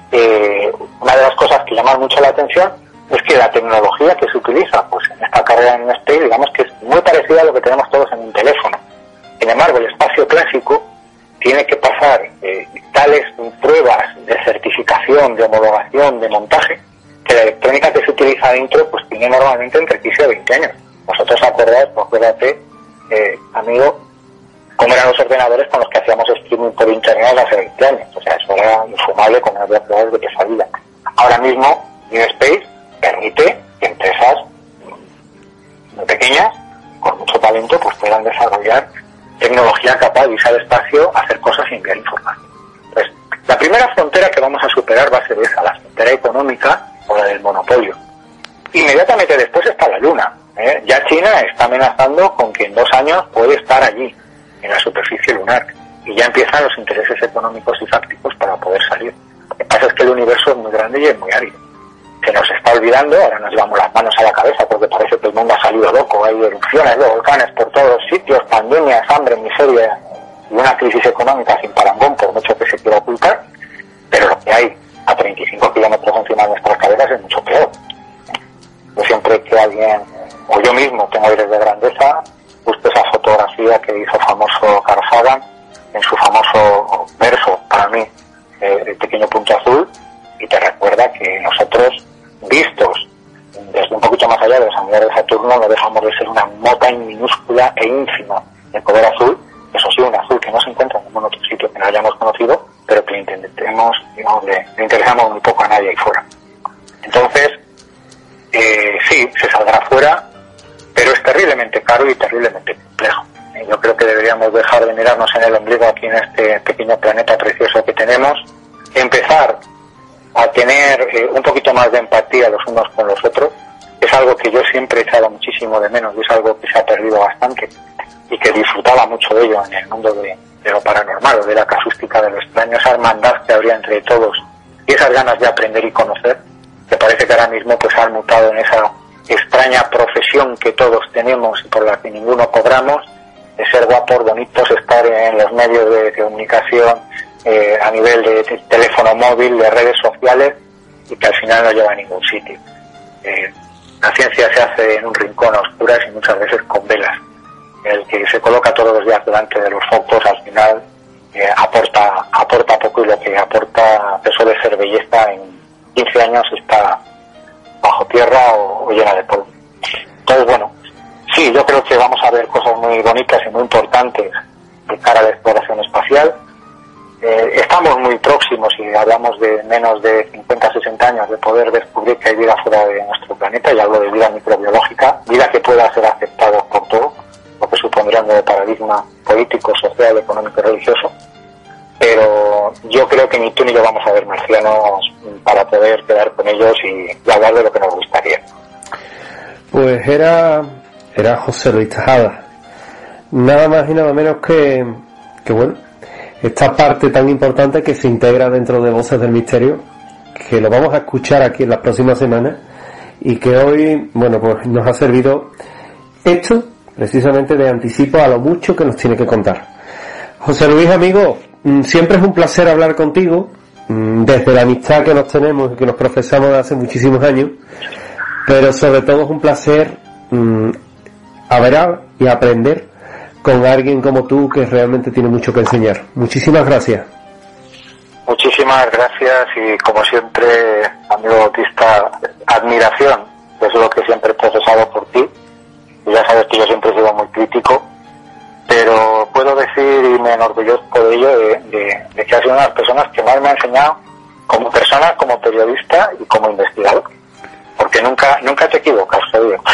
una de las cosas que llaman mucho la atención es que la tecnología que se utiliza pues en esta carrera en Space, digamos que es muy parecida a lo que tenemos todos en un teléfono. Sin embargo, el espacio clásico tiene que pasar tales pruebas de certificación, de homologación, de montaje, que la electrónica que se utiliza dentro pues tiene normalmente entre 15 y 20 años. Vosotros acordáis, pues acuérdate, amigo, cómo eran los ordenadores con los que hacíamos streaming por internet hace 20 años. O sea, eso era infumable, como había pruebas de pesadilla. Ahora mismo, New Space permite que empresas muy pequeñas, con mucho talento, pues puedan desarrollar tecnología capaz de irse al espacio a hacer cosas sin enviar información. Entonces, la primera frontera que vamos a superar va a ser esa, la frontera económica o la del monopolio. Inmediatamente después está la Luna. Ya China está amenazando con que en 2 años puede estar allí, en la superficie lunar, y ya empiezan los intereses económicos y fácticos para poder salir. Lo que pasa es que el universo es muy grande y es muy árido. Se nos está olvidando, ahora nos llevamos las manos a la cabeza porque parece que el mundo ha salido loco, hay erupciones de volcanes por todos los sitios, pandemias, hambre, miseria y una crisis económica sin parangón, por mucho que se quiera ocultar, pero lo que hay a 35 kilómetros encima de nuestras cabezas es mucho peor. Yo siempre que alguien, o yo mismo, tengo aires de grandeza, justo esa fotografía que hizo famoso Carl Sagan en su famoso verso, para mí, el pequeño punto azul, y te recuerda que nosotros, vistos desde un poquito más allá de los anillos de Saturno, no dejamos de ser una mota minúscula e ínfima de color azul, eso sí, un azul que no se encuentra en ningún otro sitio que no hayamos conocido, pero que intentemos, digamos, le interesamos muy poco a nadie ahí fuera. Entonces, sí, se saldrá fuera, pero es terriblemente caro y terriblemente complejo. Yo creo que deberíamos dejar de mirarnos en el ombligo aquí en este pequeño planeta precioso que tenemos, empezar a tener un poquito más de empatía los unos con los otros. Es algo que yo siempre he echado muchísimo de menos y es algo que se ha perdido bastante y que disfrutaba mucho de ello en el mundo de lo paranormal o de la casústica de lo extraño, esa hermandad que habría entre todos y esas ganas de aprender y conocer, que parece que ahora mismo pues han mutado en esa extraña profesión que todos tenemos y por la que ninguno cobramos, de ser guapos, bonitos, estar en los medios de comunicación, a nivel de teléfono móvil, de redes sociales, y que al final no lleva a ningún sitio. La ciencia se hace en un rincón a oscuras y muchas veces con velas. El que se coloca todos los días delante de los focos al final aporta poco, y lo que aporta, que suele ser belleza, en 15 años está bajo tierra o llena de polvo. Entonces, bueno, sí, yo creo que vamos a ver cosas muy bonitas y muy importantes de cara a la exploración espacial. Estamos muy próximos, y hablamos de menos de 50-60 años, de poder descubrir que hay vida fuera de nuestro planeta, y hablo de vida microbiológica, vida que pueda ser aceptada por todos, lo que supondría un nuevo paradigma político, social, económico y religioso. Pero yo creo que ni tú ni yo vamos a ver marcianos para poder quedar con ellos y hablar de lo que nos gustaría. Pues era José Luis Tejada, nada más y nada menos que bueno, esta parte tan importante que se integra dentro de Voces del Misterio, que lo vamos a escuchar aquí en las próximas semanas, y que hoy, bueno, pues nos ha servido esto precisamente de anticipo a lo mucho que nos tiene que contar. José Luis, amigo, siempre es un placer hablar contigo, desde la amistad que nos tenemos y que nos profesamos de hace muchísimos años, pero sobre todo es un placer hablar y aprender con alguien como tú, que realmente tiene mucho que enseñar. Muchísimas gracias. Muchísimas gracias, y como siempre, amigo Bautista, admiración, que es lo que siempre he profesado por ti, y ya sabes que yo siempre he sido muy crítico, pero puedo decir, y me enorgullezco de ello, de que has sido una de las personas que más me ha enseñado como persona, como periodista y como investigador, porque nunca te equivocas, te digo.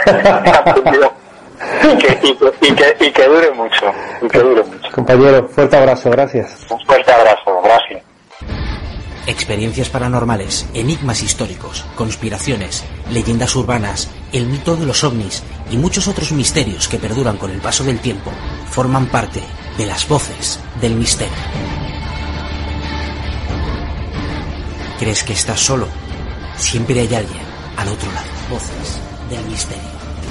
Y que dure mucho, Compañero, fuerte abrazo, gracias. Un fuerte abrazo, gracias. Experiencias paranormales, enigmas históricos, conspiraciones, leyendas urbanas, el mito de los ovnis y muchos otros misterios que perduran con el paso del tiempo forman parte de las Voces del Misterio. ¿Crees que estás solo? Siempre hay alguien al otro lado. Voces del misterio.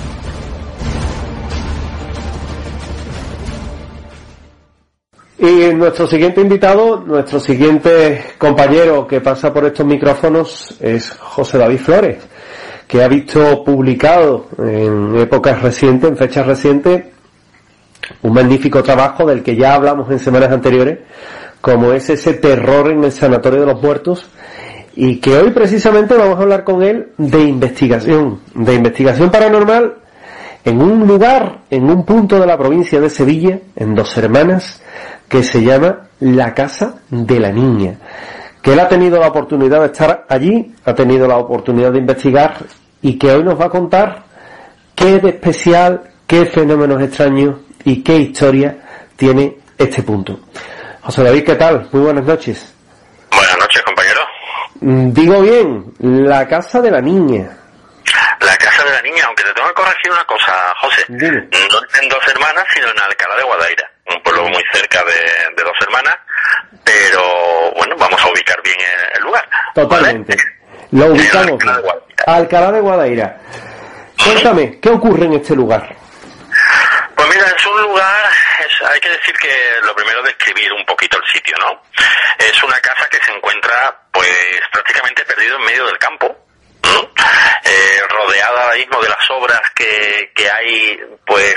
Y nuestro siguiente invitado, nuestro siguiente compañero que pasa por estos micrófonos es José David Flores, que ha visto publicado en épocas recientes, en fechas recientes, un magnífico trabajo del que ya hablamos en semanas anteriores, como es ese terror en el Sanatorio de los Muertos, y que hoy precisamente vamos a hablar con él de investigación paranormal en un lugar, en un punto de la provincia de Sevilla, en Dos Hermanas, que se llama la Casa de la Niña, que él ha tenido la oportunidad de estar allí, ha tenido la oportunidad de investigar y que hoy nos va a contar qué de especial, qué fenómenos extraños y qué historia tiene este punto. José David, ¿qué tal? Muy buenas noches. Buenas noches, compañero. Digo bien, la Casa de la Niña. La Casa de la Niña, aunque te tengo que corregir una cosa, José. Dime. No en Dos Hermanas, sino en Alcalá de Guadaira, un pueblo muy cerca de Dos Hermanas, pero bueno, vamos a ubicar bien el lugar. Totalmente. ¿Vale? Lo ubicamos bien. Alcalá de Guadaira. Cuéntame, ¿qué ocurre en este lugar? Pues mira, es un lugar, hay que decir que lo primero es describir un poquito el sitio, ¿no? Es una casa que se encuentra pues prácticamente perdido en medio del campo, ¿no? Rodeada ahora mismo de las obras que hay, pues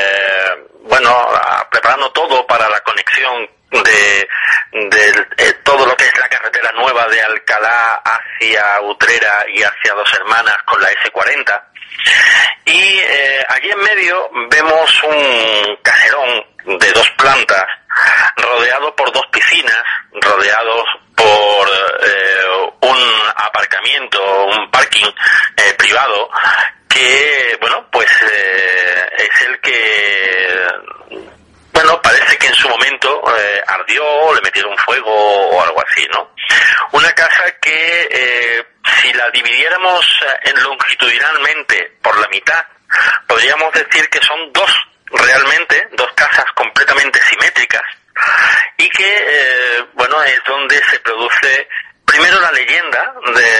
preparando todo para la conexión de todo lo que es la carretera nueva de Alcalá hacia Utrera y hacia Dos Hermanas con la S40. Y allí en medio vemos un caserón de 2 plantas, rodeado por 2 piscinas, rodeados por un aparcamiento, un parking privado, que, bueno, pues es el que, bueno, parece que en su momento ardió, le metieron fuego o algo así, ¿no? Una casa que, si la dividiéramos longitudinalmente por la mitad, podríamos decir que son dos casas completamente simétricas, y que, es donde se produce primero la leyenda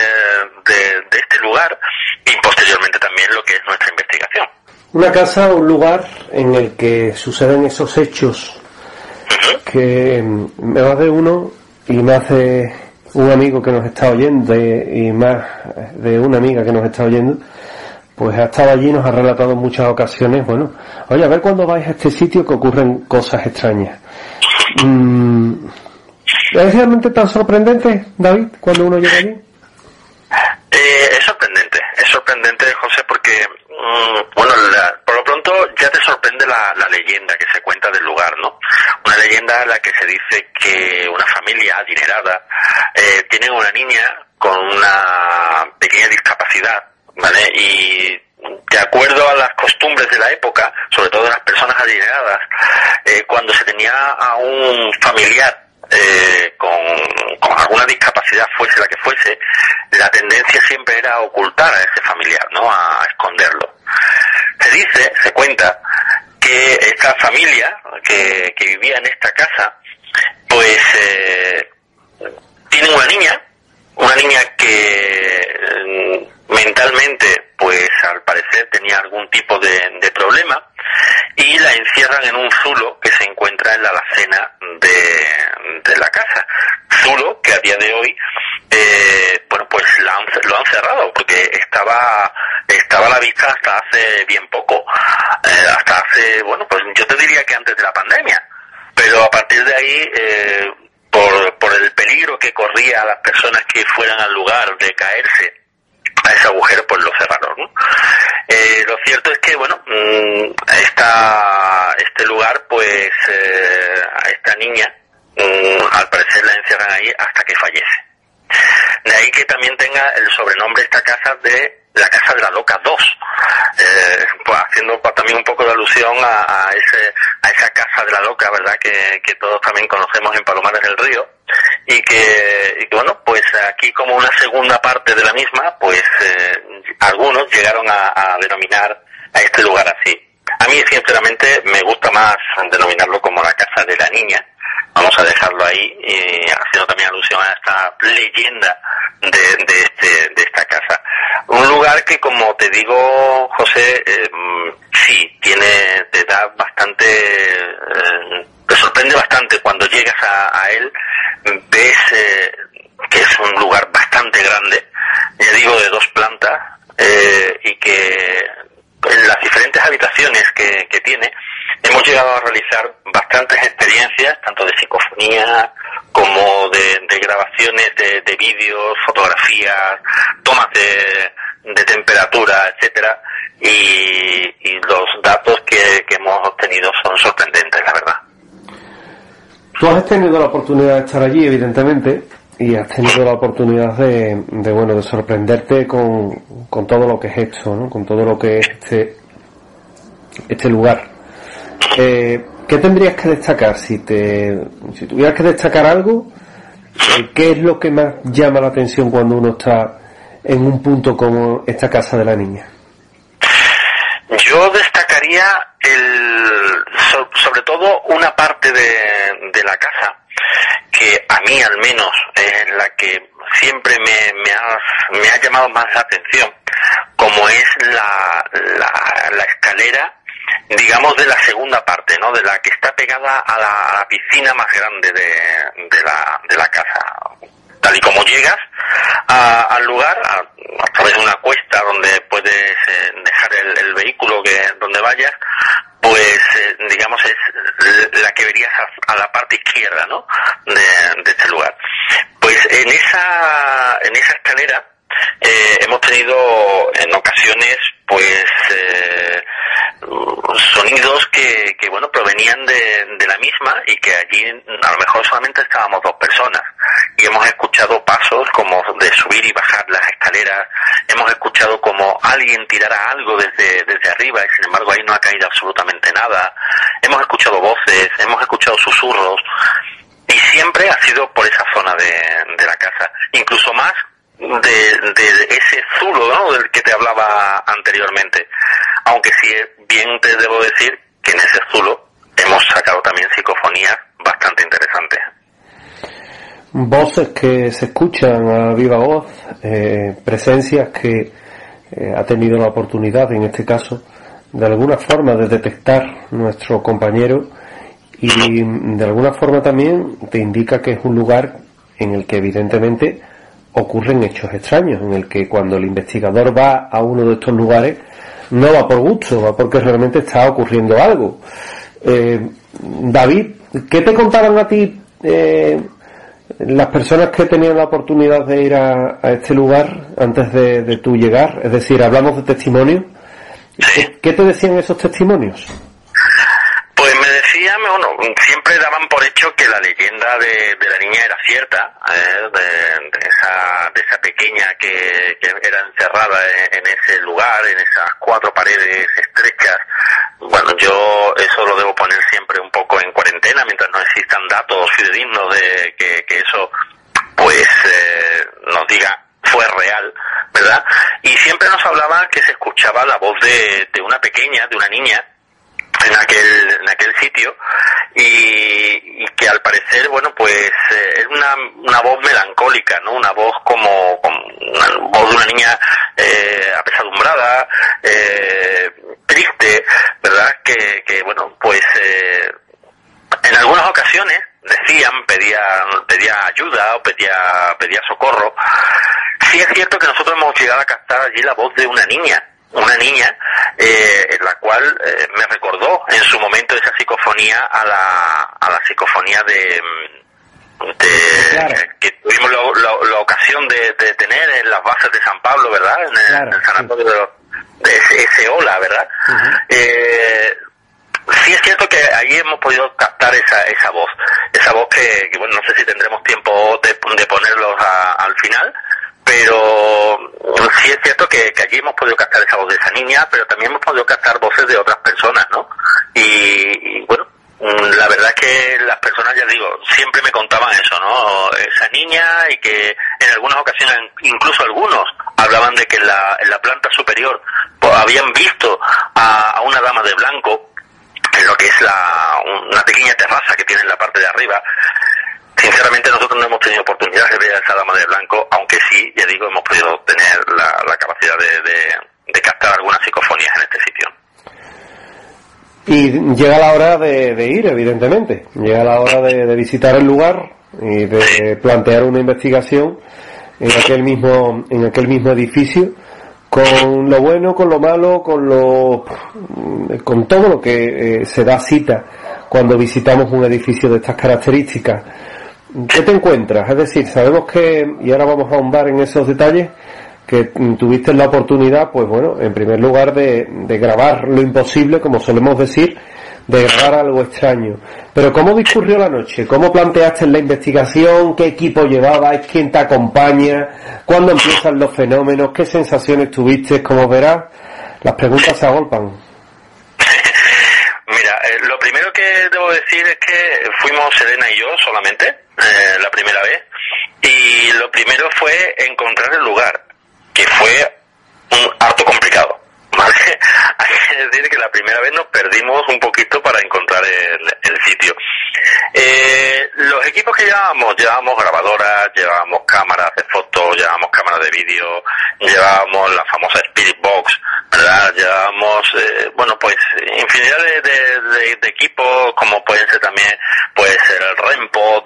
de este lugar y posteriormente también lo que es nuestra investigación. Una casa, un lugar en el que suceden esos hechos que me va de uno y me hace un amigo que nos está oyendo y más de una amiga que nos está oyendo, pues ha estado allí y nos ha relatado en muchas ocasiones, oye, a ver cuando vais a este sitio que ocurren cosas extrañas. ¿Es realmente tan sorprendente, David, cuando uno llega allí? Es sorprendente, José, porque, por lo pronto ya te sorprende la leyenda que se cuenta del lugar, ¿no? Una leyenda en la que se dice que una familia adinerada tiene una niña con una pequeña discapacidad, ¿vale? Y de acuerdo a las costumbres de la época, sobre todo de las personas adineradas, cuando se tenía a un familiar con alguna discapacidad, fuese la que fuese, la tendencia siempre era ocultar a ese familiar, ¿no? A esconderlo. Se cuenta que esta familia que vivía en esta casa, pues tiene una niña que mentalmente, pues al parecer tenía algún tipo de problema, y la encierran en un zulo que se encuentra en la alacena de la casa. Zulo que a día de hoy, pues lo han cerrado, porque estaba a la vista hasta hace bien poco, hasta hace, pues yo te diría que antes de la pandemia, pero a partir de ahí, por el peligro que corría a las personas que fueran al lugar de caerse a ese agujero, pues lo cerraron, ¿no? Lo cierto es que, este lugar, pues, a esta niña, al parecer la encierran ahí hasta que fallece. De ahí que también tenga el sobrenombre esta casa de la Casa de la Loca 2, pues haciendo también un poco de alusión a esa Casa de la Loca, ¿verdad? Que todos también conocemos en Palomares del Río, y que pues aquí, como una segunda parte de la misma, pues algunos llegaron a denominar a este lugar así. A mí, sinceramente, me gusta más denominarlo como la Casa de la Niña, Vamos a dejarlo ahí, haciendo también alusión a esta leyenda de esta casa. Un lugar que, como te digo, José, sí, te da bastante, te sorprende bastante cuando llegas a él, ves que es un lugar bastante grande, ya digo, de 2 plantas, y que en las diferentes habitaciones que tiene, hemos llegado a realizar bastantes experiencias, tanto de psicofonía como de grabaciones de vídeos, fotografías, tomas de temperatura, etcétera, y los datos que hemos obtenido son sorprendentes, la verdad. Tú has tenido la oportunidad de estar allí, evidentemente, y has tenido la oportunidad de sorprenderte con todo lo que es esto, ¿no? Con todo lo que es este lugar. ¿Qué tendrías que destacar? Si tuvieras que destacar algo, ¿qué es lo que más llama la atención cuando uno está en un punto como esta casa de la niña? Yo destacaría sobre todo una parte de la casa que a mí al menos es la que siempre me ha llamado más la atención, como es la escalera, digamos, de la segunda parte, ¿no? De la que está pegada a la piscina más grande de la casa. Tal y como llegas al lugar, a través de una cuesta donde puedes dejar el vehículo donde vayas, pues digamos es la que verías a la parte izquierda, ¿no? de este lugar. Pues en esa escalera hemos tenido en ocasiones pues sonidos que bueno, provenían de la misma, y que allí a lo mejor solamente estábamos 2 personas, y hemos escuchado pasos como de subir y bajar las escaleras, hemos escuchado como alguien tirara algo desde arriba, y sin embargo ahí no ha caído absolutamente nada, hemos escuchado voces, hemos escuchado susurros, y siempre ha sido por esa zona de la casa, incluso más de ese zulo, ¿no?, del que te hablaba anteriormente, aunque sí bien te debo decir que en ese zulo hemos sacado también psicofonías bastante interesantes. Voces que se escuchan a viva voz, presencias que ha tenido la oportunidad, en este caso, de alguna forma de detectar nuestro compañero, y de alguna forma también te indica que es un lugar en el que evidentemente ocurren hechos extraños, en el que cuando el investigador va a uno de estos lugares no va por gusto, va porque realmente está ocurriendo algo. David, ¿qué te contaban a ti las personas que tenían la oportunidad de ir a este lugar antes de tu llegar? Es decir, hablamos de testimonios. ¿Qué te decían esos testimonios? Pues me decían, bueno, siempre daban por hecho que la leyenda de la niña era cierta, de esa pequeña que era encerrada en ese lugar, en esas 4 paredes estrechas. Bueno, yo eso lo debo poner siempre un poco en cuarentena, mientras no existan datos fidedignos de que eso, pues, nos diga fue real, ¿verdad? Y siempre nos hablaba que se escuchaba la voz de una pequeña, de una niña, en aquel sitio, y que al parecer, bueno, pues es una voz melancólica, ¿no? Una voz como una voz de una niña apesadumbrada, triste, ¿verdad? Que bueno, pues en algunas ocasiones decían, pedía ayuda o pedía socorro. Sí es cierto que nosotros hemos llegado a captar allí la voz de una niña, en la cual me recordó en su momento esa psicofonía a la psicofonía claro, que tuvimos la ocasión de tener en las bases de San Pablo, ¿verdad? En el sanatorio de ese Ola, ¿verdad? Uh-huh. Sí es cierto que ahí hemos podido captar esa voz que bueno, no sé si tendremos tiempo de ponerlos al final, pero sí es cierto que allí hemos podido captar esa voz de esa niña, pero también hemos podido captar voces de otras personas, ¿no? Y bueno, la verdad es que las personas, ya digo, siempre me contaban eso, ¿no? Esa niña, y que en algunas ocasiones, incluso algunos, hablaban de que en la planta superior pues, habían visto a una dama de blanco, en lo que es una pequeña terraza que tiene en la parte de arriba. Sinceramente nosotros no hemos tenido oportunidad de ver a esa dama de blanco, aunque sí, ya digo, hemos podido tener la capacidad de captar algunas psicofonías en este sitio. Y llega la hora de ir, evidentemente. Llega la hora de visitar el lugar y de plantear una investigación en aquel mismo edificio, con lo bueno, con lo malo, con todo lo que se da cita cuando visitamos un edificio de estas características. ¿Qué te encuentras? Es decir, sabemos que, y ahora vamos a ahondar en esos detalles, que tuviste la oportunidad, pues bueno, en primer lugar de grabar lo imposible, como solemos decir, de grabar algo extraño. Pero ¿cómo discurrió la noche? ¿Cómo planteaste la investigación? ¿Qué equipo llevabas? ¿Quién te acompaña? ¿Cuándo empiezan los fenómenos? ¿Qué sensaciones tuviste? Como verás, las preguntas se agolpan. Mira, lo primero que debo decir es que fuimos Elena y yo solamente, la primera vez, y lo primero fue encontrar el lugar, que fue harto complicado, ¿vale? Hay que decir que la primera vez nos perdimos un poquito para encontrar el sitio. Los equipos que llevábamos grabadoras, llevábamos cámaras de fotos, llevábamos cámaras de vídeo, llevábamos la famosa Spirit Box, ¿verdad? Llevábamos, pues infinidad de equipos, como pueden ser también, puede ser el REM-Pod,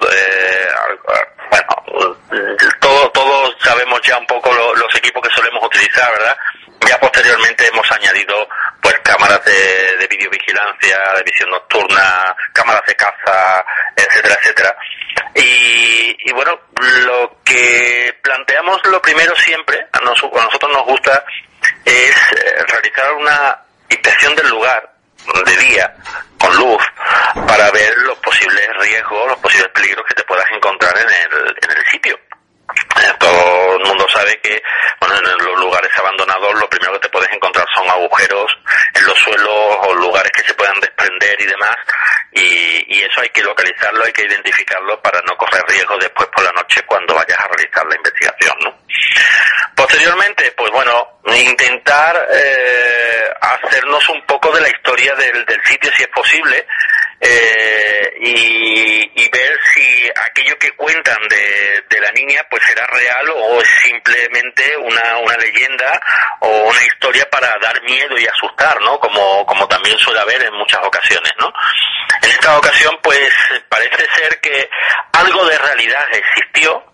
todos sabemos ya un poco los equipos que solemos utilizar, ¿verdad? Ya posteriormente hemos añadido pues cámaras de videovigilancia, de visión nocturna, cámaras de caza, etcétera, etcétera. Y bueno, lo que planteamos lo primero siempre, a nosotros nos gusta, es realizar una inspección del lugar de día, con luz, para ver los posibles riesgos, los posibles peligros que te puedas encontrar en el sitio. Todo el mundo sabe que, bueno, en los lugares abandonados lo primero que te puedes encontrar son agujeros en los suelos o lugares que se puedan desprender y demás, y eso hay que localizarlo, hay que identificarlo para no correr riesgo después por la noche cuando vayas a realizar la investigación, ¿no? Posteriormente, pues bueno, intentar hacernos un poco de la historia del sitio si es posible, y ver si aquello que cuentan de la niña pues será real o es simplemente una leyenda o una historia para dar miedo y asustar, ¿no? Como también suele haber en muchas ocasiones, ¿no? En esta ocasión pues parece ser que algo de realidad existió.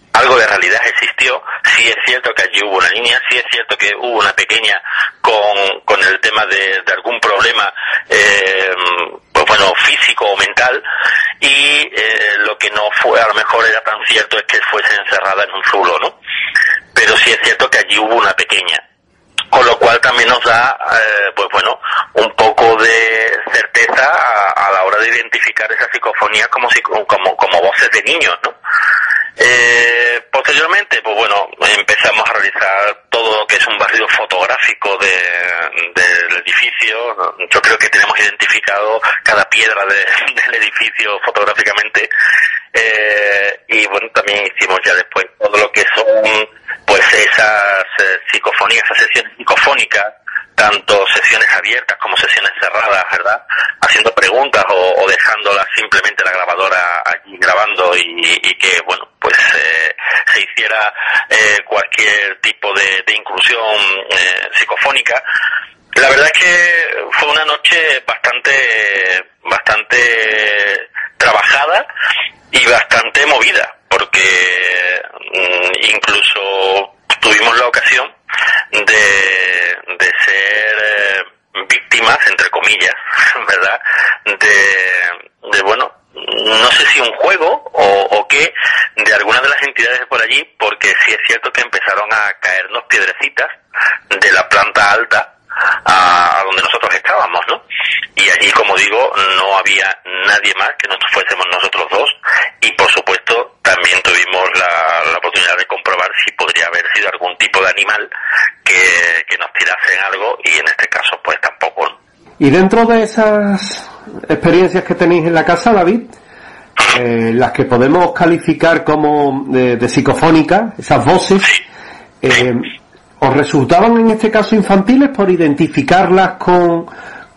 Sí es cierto que allí hubo una niña, sí es cierto que hubo una pequeña con el tema de algún problema, pues bueno, físico o mental, y lo que no fue, a lo mejor era tan cierto, es que fuese encerrada en un zulo, ¿no? Pero sí es cierto que allí hubo una pequeña, con lo cual también nos da, pues bueno, un poco de certeza a la hora de identificar esas psicofonías como voces de niños, ¿no? Posteriormente, pues bueno, empezamos a realizar todo lo que es un barrido fotográfico del edificio. Yo creo que tenemos identificado cada piedra del edificio fotográficamente, y bueno, también hicimos ya después todo lo que son pues esas psicofonías, esas sesiones psicofónicas, tanto sesiones abiertas como sesiones cerradas, ¿verdad? Haciendo preguntas o dejándolas simplemente la grabadora allí grabando y que, bueno, pues se hiciera cualquier tipo de inclusión psicofónica. La verdad es que fue una noche bastante trabajada y bastante movida, porque incluso tuvimos la ocasión de ser víctimas, entre comillas, ¿verdad? De bueno, no sé si un juego o qué, de algunas de las entidades por allí, porque sí es cierto que empezaron a caernos piedrecitas de la planta alta a donde nosotros estábamos, ¿no? Y allí, como digo, no había nadie más que no fuésemos nosotros dos, y por supuesto también tuvimos la oportunidad de comprobar si podría haber sido algún tipo de animal que nos tirase en algo, y en este caso pues tampoco, ¿no? Y dentro de esas experiencias que tenéis en la casa, David, las que podemos calificar como de psicofónicas, esas voces, ¿os resultaban en este caso infantiles por identificarlas con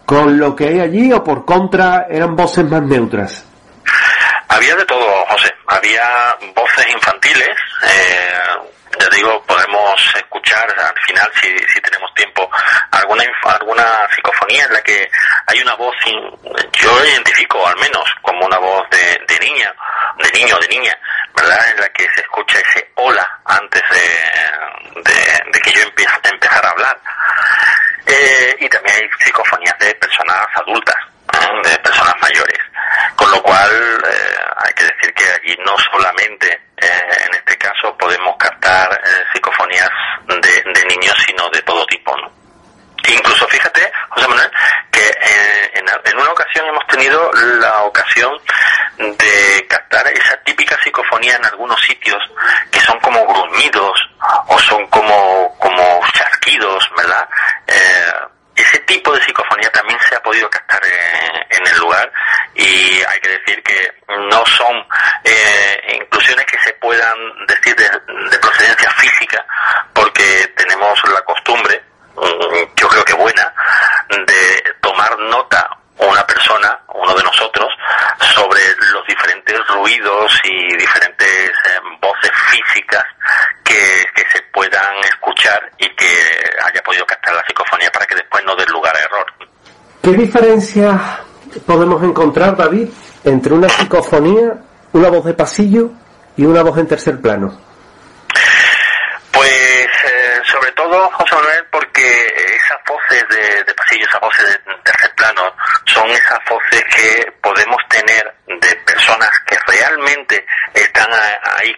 con lo que hay allí o por contra eran voces más neutras? Había de todo, José. Había voces infantiles, ya digo, podemos escuchar al final, si tenemos tiempo, alguna psicofonía en la que hay una voz, yo identifico al menos como una voz de niña, de niño o de niña, ¿verdad? En la que se escucha ese hola antes de que yo empezara a hablar. Y también hay psicofonías de personas adultas, de personas mayores, con lo cual hay que decir que allí no solamente en este caso podemos captar psicofonías de niños, sino de todo tipo, ¿no? Incluso fíjate, José Manuel, que en una ocasión hemos tenido la ocasión de captar esa típica psicofonía en algunos sitios que son como gruñidos o son como chasquidos, ¿verdad? Ese tipo de psicofonía también se ha podido captar en el lugar, y hay que decir que no son inclusiones que se puedan decir de procedencia física, porque tenemos la costumbre, yo creo que buena, de tomar nota una persona, uno de nosotros, sobre los diferentes ruidos y diferentes voces físicas que se puedan escuchar y que haya podido captar la psicofonía para que después no dé lugar a error. ¿Qué diferencia podemos encontrar, David, entre una psicofonía, una voz de pasillo y una voz en tercer plano? Pues sobre todo, José Manuel, porque esas voces de pasillo, esas voces de tercer plano, son esas voces que podemos tener de personas que realmente están ahí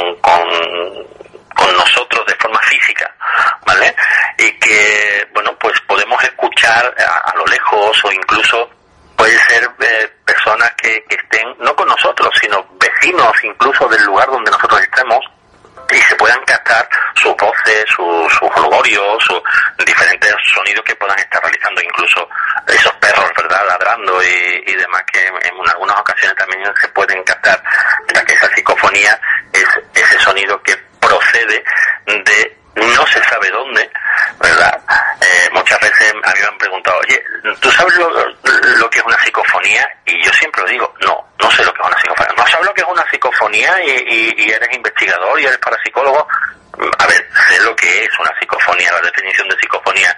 con nosotros de forma física, ¿vale? Y que, bueno, pues podemos escuchar a lo lejos, o incluso puede ser personas que estén no con nosotros, sino vecinos incluso del lugar donde nosotros estemos, y se puedan captar sus voces, sus jolgorios, sus diferentes sonidos que puedan estar realizando, incluso esos perros, ¿verdad?, ladrando y demás, que en algunas ocasiones también se pueden captar, ya que esa psicofonía es ese sonido que procede de no se sabe dónde, ¿verdad? Muchas veces a mí me han preguntado, oye, ¿tú sabes lo que es una psicofonía? Y yo siempre digo, no sé lo que es una psicofonía. ¿No sabes lo que es una psicofonía y eres investigador y eres parapsicólogo? A ver, sé lo que es una psicofonía, la definición de psicofonía.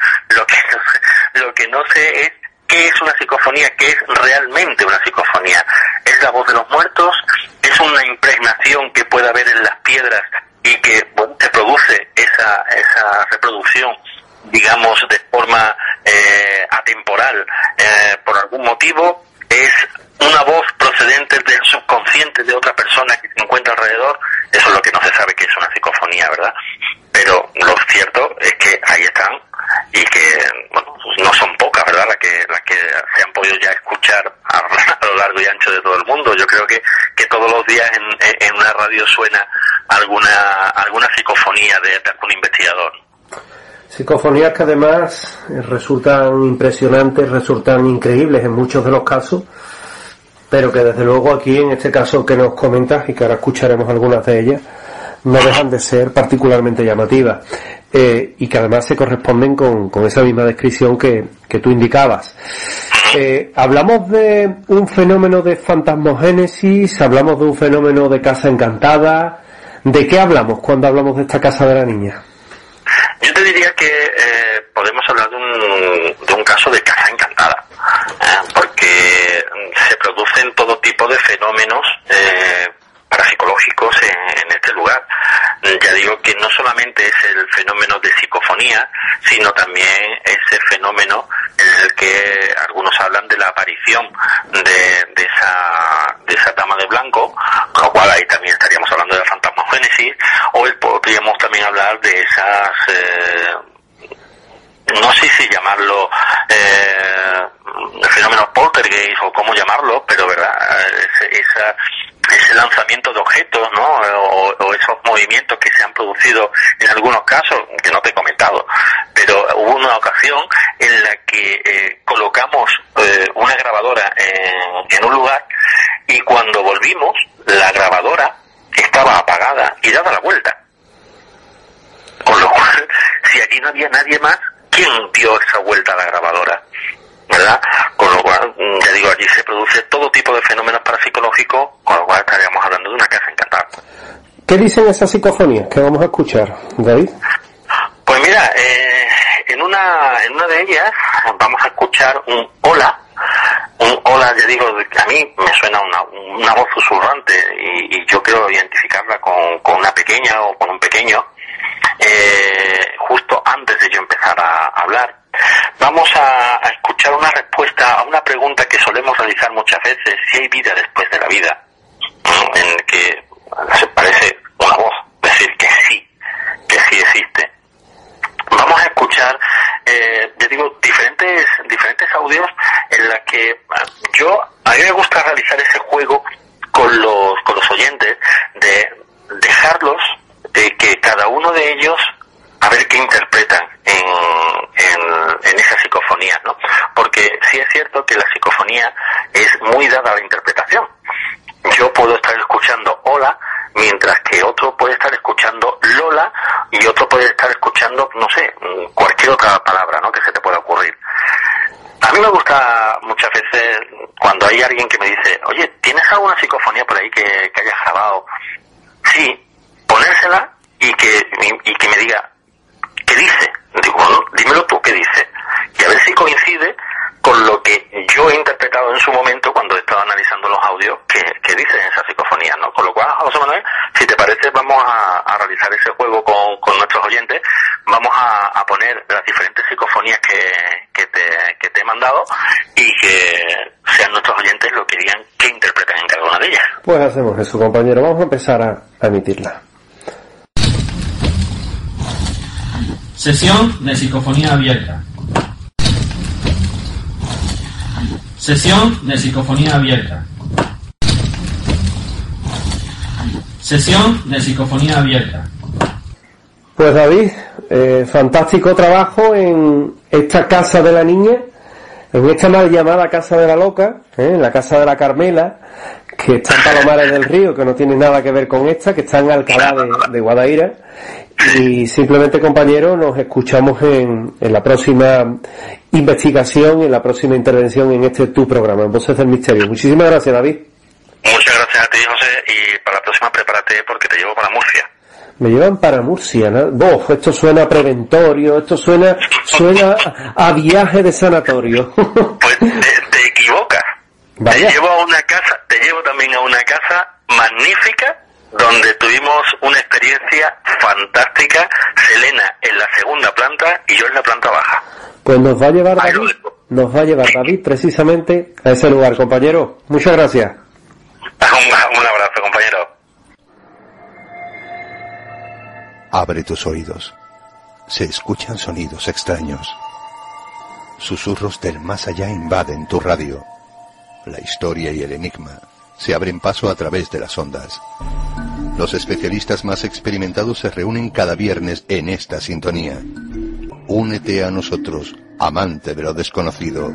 Lo que no sé es qué es una psicofonía, qué es realmente una psicofonía. ¿Es la voz de los muertos? ¿Es una impregnación que puede haber en las piedras y que, bueno, te produce esa reproducción, digamos, de forma atemporal por algún motivo? ¿Es una voz procedente del subconsciente de otra persona que se encuentra alrededor? Eso es lo que no se sabe, que es una psicofonía, ¿verdad? Pero lo cierto es que ahí están, y que, bueno, no son pocas, ¿verdad?, las que se han podido ya escuchar a lo largo y ancho de todo el mundo. Yo creo que todos los días en una radio suena alguna psicofonía de algún investigador. Psicofonías que además resultan impresionantes, resultan increíbles en muchos de los casos, pero que desde luego aquí, en este caso que nos comentas, y que ahora escucharemos algunas de ellas, no dejan de ser particularmente llamativas, y que además se corresponden con esa misma descripción que tú indicabas. Hablamos de un fenómeno de fantasmogénesis, hablamos de un fenómeno de casa encantada. ¿De qué hablamos cuando hablamos de esta casa de la niña? Yo te diría que podemos hablar de un caso de casa encantada, porque se producen todo tipo de fenómenos parapsicológicos en este lugar. Ya digo que no solamente es el fenómeno de psicofonía, sino también ese fenómeno en el que algunos hablan de la aparición de esa dama de blanco, con lo cual ahí también estaríamos hablando de la fantasmogénesis, o podríamos también hablar de esas, no sé si llamarlo fenómeno poltergeist o cómo llamarlo, pero verdad, ese lanzamiento de objetos, ¿no?, o esos movimientos que se han producido en algunos casos, que no te he comentado, pero hubo una ocasión en la que colocamos una grabadora en un lugar, y cuando volvimos la grabadora estaba apagada y daba la vuelta, con lo cual, si allí no había nadie más, ¿quién dio esa vuelta a la grabadora? ¿verdad? Con lo cual, ya digo, allí se produce todo tipo de fenómenos parapsicológicos, con lo cual estaríamos hablando de una casa encantada. ¿Qué dicen esas psicofonías que vamos a escuchar, David? Pues mira, en una de ellas vamos a escuchar un hola, ya digo, a mí me suena una voz susurrante y yo quiero identificarla con una pequeña o con un pequeño, justo antes de yo empezar a hablar. Vamos a escuchar una respuesta a una pregunta que solemos realizar muchas veces: si hay vida después de la vida, en el que se parece una voz decir que sí existe. Vamos a escuchar, ya digo, diferentes audios en la que a mí me gusta realizar ese juego con los oyentes, de dejarlos, que cada uno de ellos a ver qué interpretan en esas psicofonías, ¿no? Porque sí es cierto que la psicofonía es muy dada a la interpretación. Yo puedo estar escuchando hola, mientras que otro puede estar escuchando Lola y otro puede estar escuchando, no sé, cualquier otra palabra, ¿no?, que se te pueda ocurrir. A mí me gusta muchas veces cuando hay alguien que me dice: oye, ¿tienes alguna psicofonía por ahí que hayas grabado? Sí, ponérsela y que me diga ¿qué dice? Digo, bueno, dímelo tú, ¿qué dice? Y a ver si coincide con lo que yo he interpretado en su momento cuando he estado analizando los audios que dicen esas psicofonías, ¿no? Con lo cual, José Manuel, si te parece, vamos a realizar ese juego con nuestros oyentes. Vamos a poner las diferentes psicofonías que te he mandado y que sean nuestros oyentes los que digan qué interpretan en cada una de ellas. Pues hacemos eso, compañero. Vamos a empezar a emitirla. Sesión de psicofonía abierta. Sesión de psicofonía abierta. Sesión de psicofonía abierta. Pues David, fantástico trabajo en esta casa de la niña, en esta mal llamada casa de la loca, en la casa de la Carmela, que está en Palomares del Río, que no tiene nada que ver con esta, que está en Alcalá de Guadaira. Y simplemente, compañero, nos escuchamos en la próxima investigación, en la próxima intervención en tu programa, en Voces del Misterio. Muchísimas gracias, David. Muchas gracias a ti, José, y para la próxima prepárate porque te llevo para Murcia. Me llevan para Murcia, ¿no? Esto suena a preventorio, esto suena a viaje de sanatorio. Pues te equivocas. Vaya. Te llevo también a una casa magnífica donde tuvimos una experiencia fantástica, Selena en la segunda planta y yo en la planta baja. Pues nos va a llevar David precisamente a ese lugar, compañero. Muchas gracias. Un abrazo, compañero. Abre tus oídos. Se escuchan sonidos extraños. Susurros del más allá invaden tu radio. La historia y el enigma se abren paso a través de las ondas. Los especialistas más experimentados se reúnen cada viernes en esta sintonía. Únete a nosotros, amante de lo desconocido.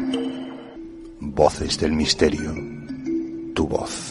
Voces del misterio. Tu voz.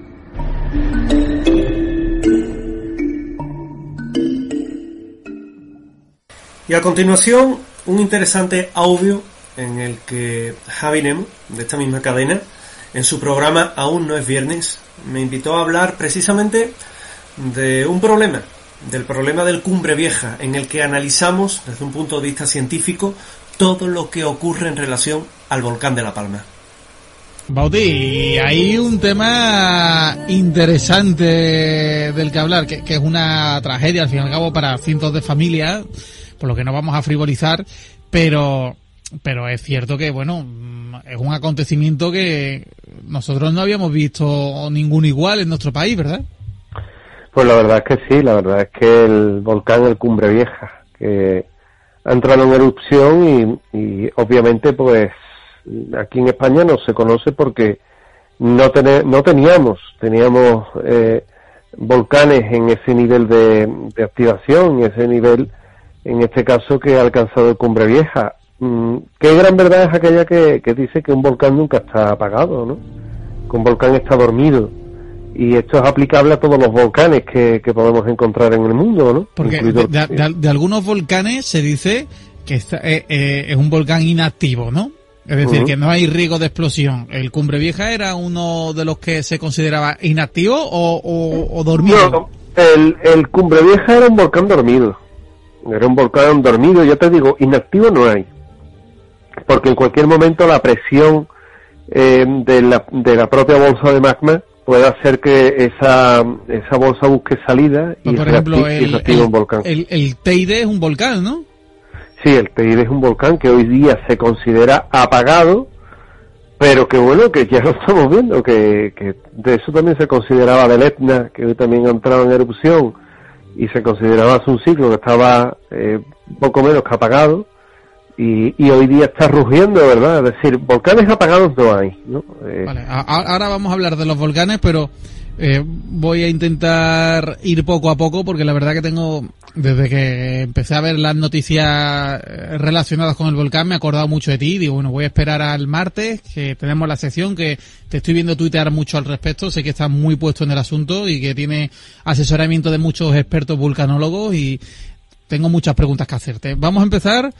Y a continuación, un interesante audio en el que Javi Nemo, de esta misma cadena, en su programa Aún no es viernes, me invitó a hablar precisamente de un problema, del problema del Cumbre Vieja, en el que analizamos desde un punto de vista científico todo lo que ocurre en relación al volcán de La Palma. Bauti, hay un tema interesante del que hablar, que es una tragedia al fin y al cabo para cientos de familias, por lo que no vamos a frivolizar, pero es cierto que, bueno, es un acontecimiento que nosotros no habíamos visto ninguno igual en nuestro país, ¿verdad? Pues la verdad es que sí, la verdad es que el volcán, el Cumbre Vieja, que ha entrado en erupción y obviamente pues aquí en España no se conoce porque teníamos volcanes en ese nivel de activación, en ese nivel, en este caso, que ha alcanzado el Cumbre Vieja. Qué gran verdad es aquella que dice que un volcán nunca está apagado, ¿no? Que un volcán está dormido. Y esto es aplicable a todos los volcanes que podemos encontrar en el mundo, ¿no? Porque de algunos volcanes se dice que es un volcán inactivo, ¿no? Es decir, que no hay riesgo de explosión. ¿El Cumbre Vieja era uno de los que se consideraba inactivo o dormido? No, el Cumbre Vieja era un volcán dormido. Era un volcán dormido, ya te digo, inactivo no hay. Porque en cualquier momento la presión de la propia bolsa de magma puede hacer que esa bolsa busque salida y por ejemplo, reactive un volcán. El Teide es un volcán, ¿no? Sí, el Teide es un volcán que hoy día se considera apagado, pero que bueno, que ya lo estamos viendo, que de eso también se consideraba del Etna, que hoy también ha entrado en erupción, y se consideraba hace un siglo que estaba poco menos que apagado, y hoy día está rugiendo, ¿verdad? Es decir, volcanes apagados no hay, ¿no? Vale, ahora vamos a hablar de los volcanes, pero voy a intentar ir poco a poco, porque la verdad que tengo, desde que empecé a ver las noticias relacionadas con el volcán, me he acordado mucho de ti. Digo, bueno, voy a esperar al martes, que tenemos la sección, que te estoy viendo tuitear mucho al respecto. Sé que estás muy puesto en el asunto y que tiene asesoramiento de muchos expertos vulcanólogos, y tengo muchas preguntas que hacerte. Vamos a empezar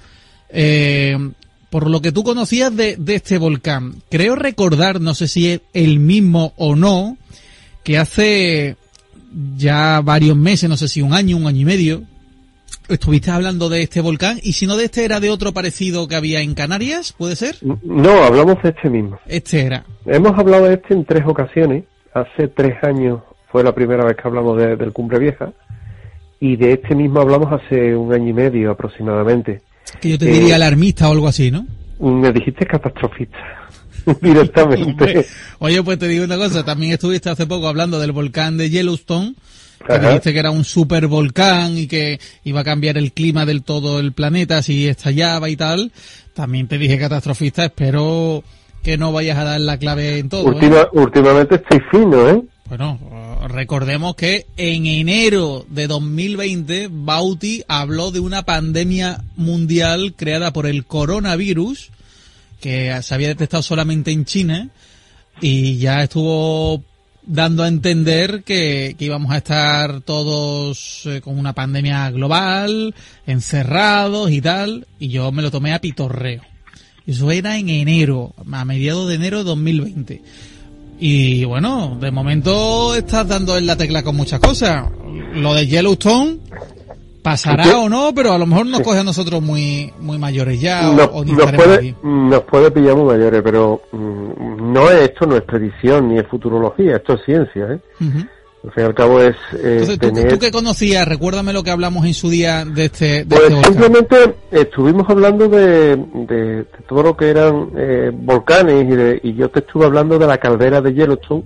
por lo que tú conocías de este volcán. Creo recordar, no sé si es el mismo o no, que hace ya varios meses, no sé si un año y medio, estuviste hablando de este volcán, y si no de este, era de otro parecido que había en Canarias, ¿puede ser? No, hablamos de este mismo. Este era. Hemos hablado de este en 3 ocasiones. Hace 3 años fue la primera vez que hablamos del Cumbre Vieja, y de este mismo hablamos hace 1 año y medio aproximadamente. Que yo te diría alarmista o algo así, ¿no? Me dijiste catastrofista. Directamente. Oye, pues te digo una cosa, también estuviste hace poco hablando del volcán de Yellowstone, que dijiste que era un supervolcán y que iba a cambiar el clima del todo el planeta si estallaba y tal. También te dije catastrofista, espero que no vayas a dar la clave en todo. Últimamente estoy fino, ¿eh? Bueno, recordemos que en enero de 2020 Bauti habló de una pandemia mundial creada por el coronavirus, que se había detectado solamente en China, y ya estuvo dando a entender que íbamos a estar todos con una pandemia global, encerrados y tal, y yo me lo tomé a pitorreo. Eso era en enero, a mediados de enero de 2020. Y bueno, de momento estás dando en la tecla con muchas cosas. Lo de Yellowstone pasará o no, pero a lo mejor nos coge a nosotros muy mayores ya, o ni estaremos aquí. Nos puede pillar muy mayores, pero no es esto, no es predicción ni es futurología, esto es ciencia, ¿eh? Al fin y al cabo es entonces, ¿tú qué conocías? Recuérdame lo que hablamos en su día de este pues este volcán. Simplemente estuvimos hablando de todo lo que eran volcanes, y yo te estuve hablando de la caldera de Yellowstone,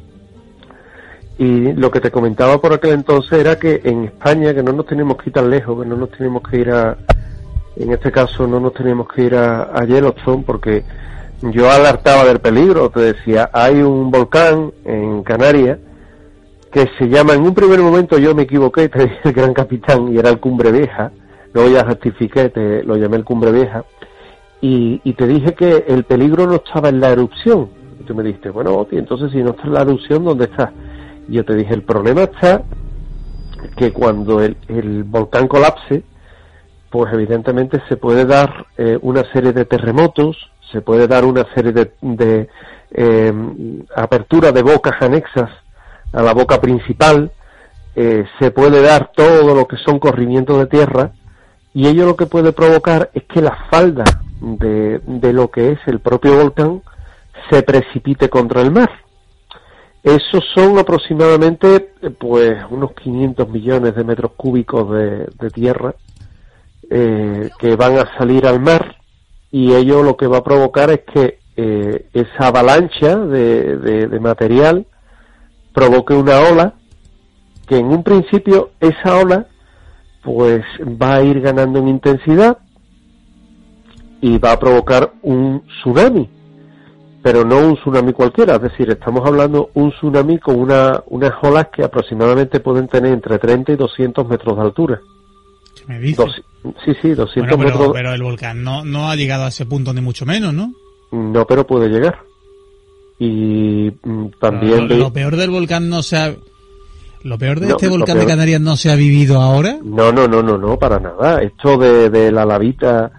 y lo que te comentaba por aquel entonces era que en España, que no nos teníamos que ir tan lejos, que no nos teníamos que ir en este caso no nos teníamos que ir a Yellowstone, porque yo alertaba del peligro. Te decía, hay un volcán en Canarias que se llama, en un primer momento yo me equivoqué, te dije el Gran Capitán, y era el Cumbre Vieja. Luego ya rectifiqué, lo llamé el Cumbre Vieja, y te dije que el peligro no estaba en la erupción. Y tú me dijiste, bueno, Oti, entonces si no está en la erupción, ¿dónde está? Y yo te dije, el problema está que cuando el volcán colapse, pues evidentemente se puede dar una serie de terremotos, se puede dar una serie de apertura de bocas anexas a la boca principal, se puede dar todo lo que son corrimientos de tierra, y ello lo que puede provocar es que la falda de lo que es el propio volcán se precipite contra el mar. Esos son aproximadamente pues unos 500 millones de metros cúbicos de tierra que van a salir al mar, y ello lo que va a provocar es que esa avalancha de material provoque una ola, que en un principio esa ola pues va a ir ganando en intensidad y va a provocar un tsunami, pero no un tsunami cualquiera. Es decir, estamos hablando un tsunami con unas olas que aproximadamente pueden tener entre 30 y 200 metros de altura. ¿Qué me dices? Sí, 200 metros. Pero el volcán no ha llegado a ese punto, ni mucho menos, ¿no? No, pero puede llegar. Y también... Lo peor del volcán Lo peor de este volcán de Canarias no se ha vivido ahora. No, para nada. Esto de la lavita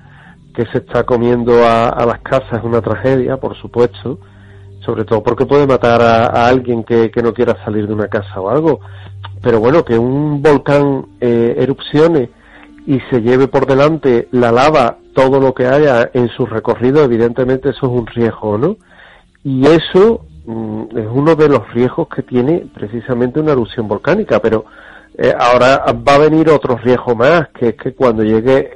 que se está comiendo a las casas es una tragedia, por supuesto, sobre todo porque puede matar a alguien que no quiera salir de una casa o algo. Pero bueno, que un volcán erupcione y se lleve por delante la lava todo lo que haya en su recorrido, evidentemente eso es un riesgo, ¿no? Y eso es uno de los riesgos que tiene precisamente una erupción volcánica, pero ahora va a venir otro riesgo más, que es que cuando llegue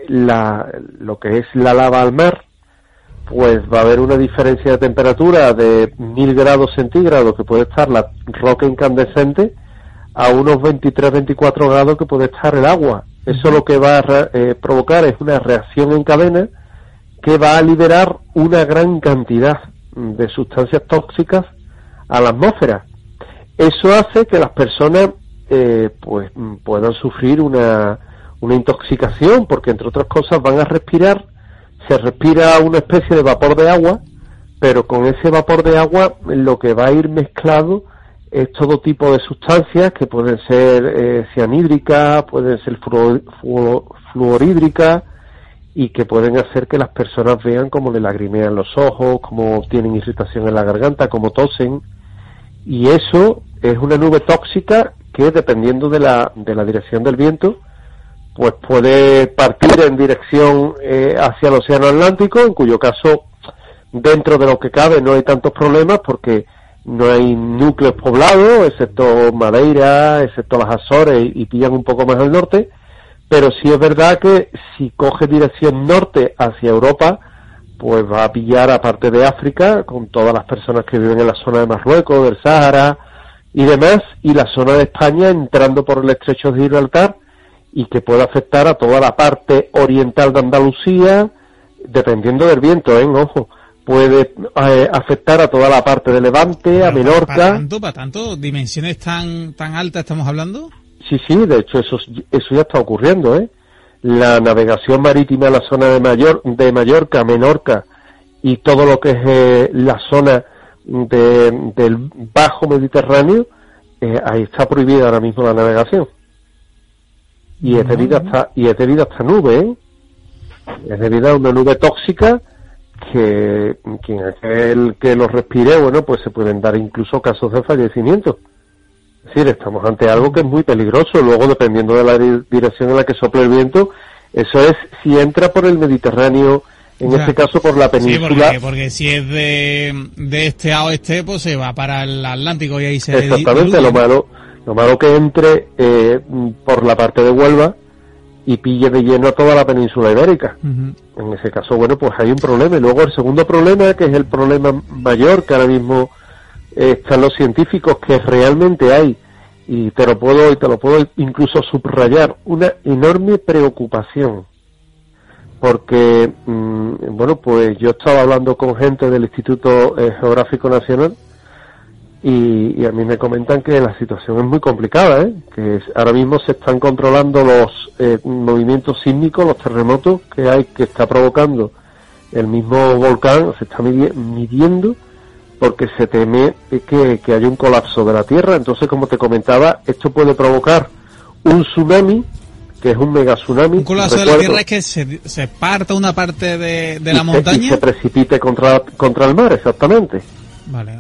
lo que es la lava al mar, pues va a haber una diferencia de temperatura de 1000 grados centígrados que puede estar la roca incandescente a unos 23-24 grados que puede estar el agua. Eso lo que va a provocar es una reacción en cadena que va a liberar una gran cantidad de sustancias tóxicas a la atmósfera. Eso hace que las personas pues puedan sufrir una intoxicación, porque entre otras cosas van a respirar, se respira una especie de vapor de agua, pero con ese vapor de agua lo que va a ir mezclado es todo tipo de sustancias que pueden ser cianhídricas, pueden ser fluorhídricas, y que pueden hacer que las personas vean cómo le lagrimean los ojos, cómo tienen irritación en la garganta, cómo tosen, y eso es una nube tóxica que, dependiendo de la dirección del viento, pues puede partir en dirección hacia el océano Atlántico, en cuyo caso, dentro de lo que cabe, no hay tantos problemas porque no hay núcleos poblados, excepto Madeira, excepto las Azores, y pillan un poco más al norte, pero sí es verdad que si coge dirección norte hacia Europa, pues va a pillar a parte de África, con todas las personas que viven en la zona de Marruecos, del Sáhara y demás, y la zona de España entrando por el estrecho de Gibraltar, y que puede afectar a toda la parte oriental de Andalucía, dependiendo del viento, ojo, puede afectar a toda la parte de Levante, a Menorca. ¿Para tanto? ¿Dimensiones tan altas estamos hablando? Sí, de hecho eso ya está ocurriendo, La navegación marítima en la zona de Mallorca, Menorca y todo lo que es la zona del bajo Mediterráneo, ahí está prohibida ahora mismo la navegación. Y es debido a esta nube, es debido a una nube tóxica que aquel que lo respire, bueno, pues se pueden dar incluso casos de fallecimiento. Es decir, estamos ante algo que es muy peligroso. Luego, dependiendo de la dirección en la que sople el viento, eso es si entra por el Mediterráneo, en este caso por la península. Sí, porque si es de este a oeste, pues se va para el Atlántico y ahí se exactamente, lo malo que entre por la parte de Huelva y pille de lleno a toda la península ibérica. En ese caso, bueno, pues hay un problema. Y luego el segundo problema, que es el problema mayor, que ahora mismo están los científicos, que realmente hay, y te lo puedo incluso subrayar, una enorme preocupación. Porque, bueno, pues yo estaba hablando con gente del Instituto Geográfico Nacional, y a mí me comentan que la situación es muy complicada, que ahora mismo se están controlando los movimientos sísmicos, los terremotos que está provocando el mismo volcán, se está midiendo, porque se teme que haya un colapso de la Tierra. Entonces, como te comentaba, esto puede provocar un tsunami, que es un mega tsunami. Un colapso de la Tierra es que se parta una parte de la montaña y se precipite contra el mar, exactamente. Vale,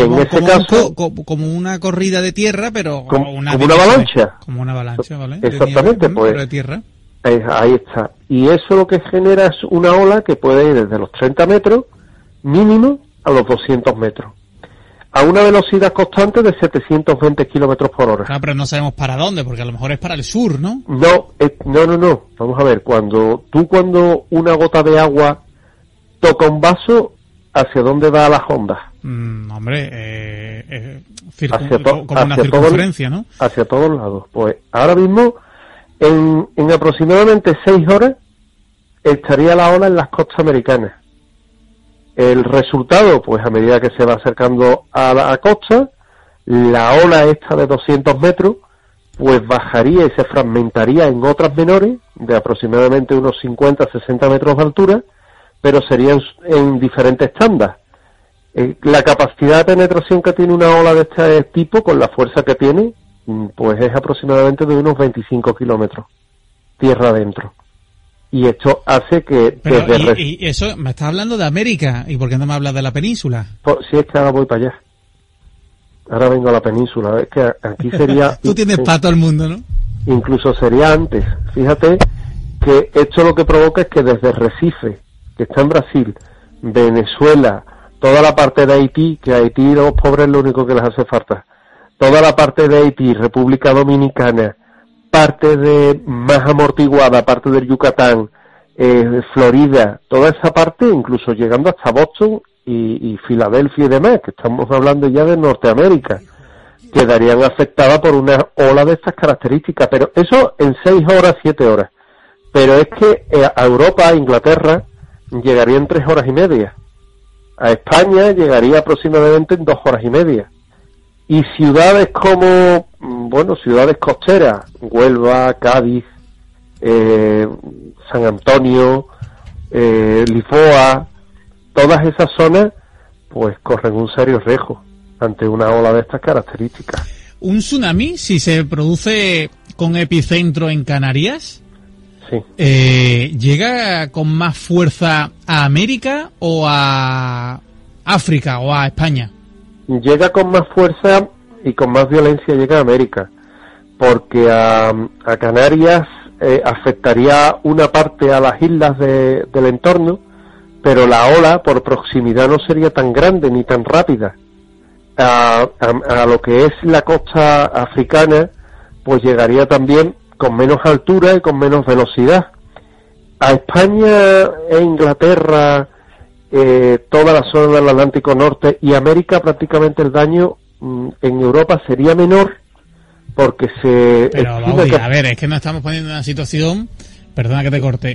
como una corrida de tierra, pero como una avalancha. Como una avalancha, ¿vale? Exactamente, pues. De tierra. Ahí está. Y eso lo que genera es una ola que puede ir desde los 30 metros mínimo a los 200 metros. A una velocidad constante de 720 kilómetros por hora. Claro, pero no sabemos para dónde, porque a lo mejor es para el sur, ¿no? No. Vamos a ver, cuando una gota de agua toca un vaso, ¿hacia dónde va las ondas? Como una circunferencia, ¿no? Hacia todos lados. Pues ahora mismo, en aproximadamente 6 horas, estaría la ola en las costas americanas. El resultado, pues a medida que se va acercando a la costa, la ola esta de 200 metros, pues bajaría y se fragmentaría en otras menores, de aproximadamente unos 50-60 metros de altura, pero serían en diferentes tandas. La capacidad de penetración que tiene una ola de este tipo, con la fuerza que tiene, pues es aproximadamente de unos 25 kilómetros, tierra adentro. Y esto hace que... Pero, y eso, me estás hablando de América, ¿y por qué no me hablas de la península? Si es que ahora voy para allá. Ahora vengo a la península. Es que aquí sería... Tú tienes para todo el mundo, ¿no? Incluso sería antes. Fíjate que esto lo que provoca es que desde Recife, que está en Brasil, Venezuela, toda la parte de Haití, que a Haití los pobres es lo único que les hace falta, toda la parte de Haití, República Dominicana, parte de más amortiguada, parte del Yucatán, Florida, toda esa parte, incluso llegando hasta Boston y Filadelfia y demás, que estamos hablando ya de Norteamérica, quedarían afectadas por una ola de estas características, pero eso en 6 horas, 7 horas. Pero es que a Europa, a Inglaterra, llegaría en 3 horas y media. A España llegaría aproximadamente en 2 horas y media. Y ciudades como, ciudades costeras, Huelva, Cádiz, San Antonio, Lisboa, todas esas zonas, pues corren un serio riesgo ante una ola de estas características. ¿Un tsunami, si se produce con epicentro en Canarias, llega con más fuerza a América o a África o a España? Llega con más fuerza y con más violencia llega a América, porque a Canarias afectaría una parte a las islas del entorno, pero la ola por proximidad no sería tan grande ni tan rápida. A lo que es la costa africana, pues llegaría también con menos altura y con menos velocidad. A España e Inglaterra, toda la zona del Atlántico Norte y América, prácticamente el daño en Europa sería menor, porque Pero Baudi, a ver, es que nos estamos poniendo en una situación, perdona que te corte,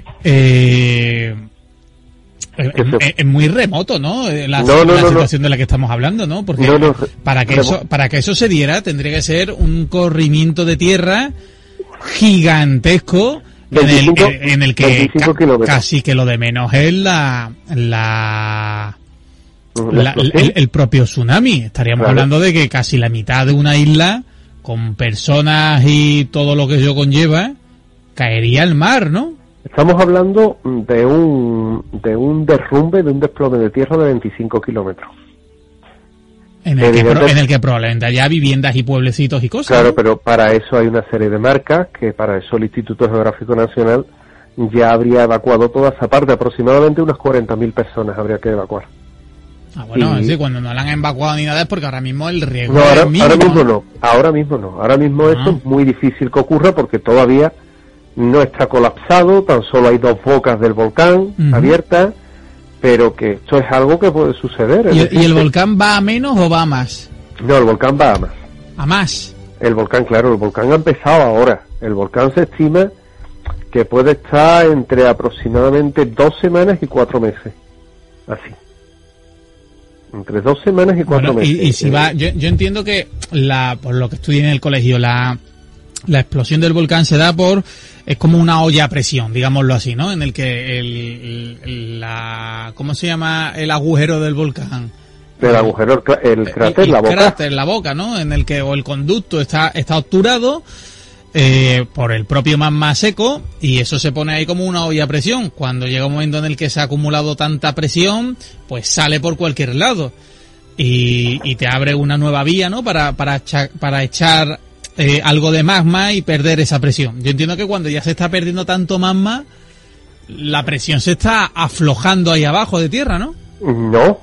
es muy remoto, ¿no? La situación de la que estamos hablando, ¿no? Porque para que eso se diera tendría que ser un corrimiento de tierra gigantesco, 25, en el que casi que lo de menos es el propio tsunami. Estaríamos hablando de que casi la mitad de una isla, con personas y todo lo que ello conlleva, caería al mar, ¿no? Estamos hablando de un derrumbe, de un desplome de tierra de 25 kilómetros. En el que probablemente haya viviendas y pueblecitos y cosas. Claro, ¿no? pero para eso hay una serie de marcas, que para eso el Instituto Geográfico Nacional ya habría evacuado toda esa parte. Aproximadamente unas 40.000 personas habría que evacuar. Sí, cuando no la han evacuado ni nada es porque ahora mismo el riesgo no, es mínimo. Ahora mismo no. Ahora mismo esto es muy difícil que ocurra porque todavía no está colapsado, tan solo hay 2 bocas del volcán abiertas, pero que esto es algo que puede suceder. ¿Y el volcán va a menos o va a más? No, el volcán va a más. ¿A más? El volcán ha empezado ahora. El volcán se estima que puede estar entre aproximadamente 2 semanas y 4 meses. Así. Entre 2 semanas y 4 meses. Y si va, yo entiendo que por lo que estudié en el colegio, la explosión del volcán se da es como una olla a presión, digámoslo así, ¿no? En el que ¿cómo se llama el agujero del volcán? El agujero, el cráter, la boca. El cráter, la boca, ¿no? En el que, o el conducto está obturado por el propio magma seco, y eso se pone ahí como una olla a presión. Cuando llega un momento en el que se ha acumulado tanta presión, pues sale por cualquier lado. Y te abre una nueva vía, ¿no? Para echar algo de magma y perder esa presión. Yo entiendo que cuando ya se está perdiendo tanto magma, la presión se está aflojando ahí abajo de tierra, ¿no? No.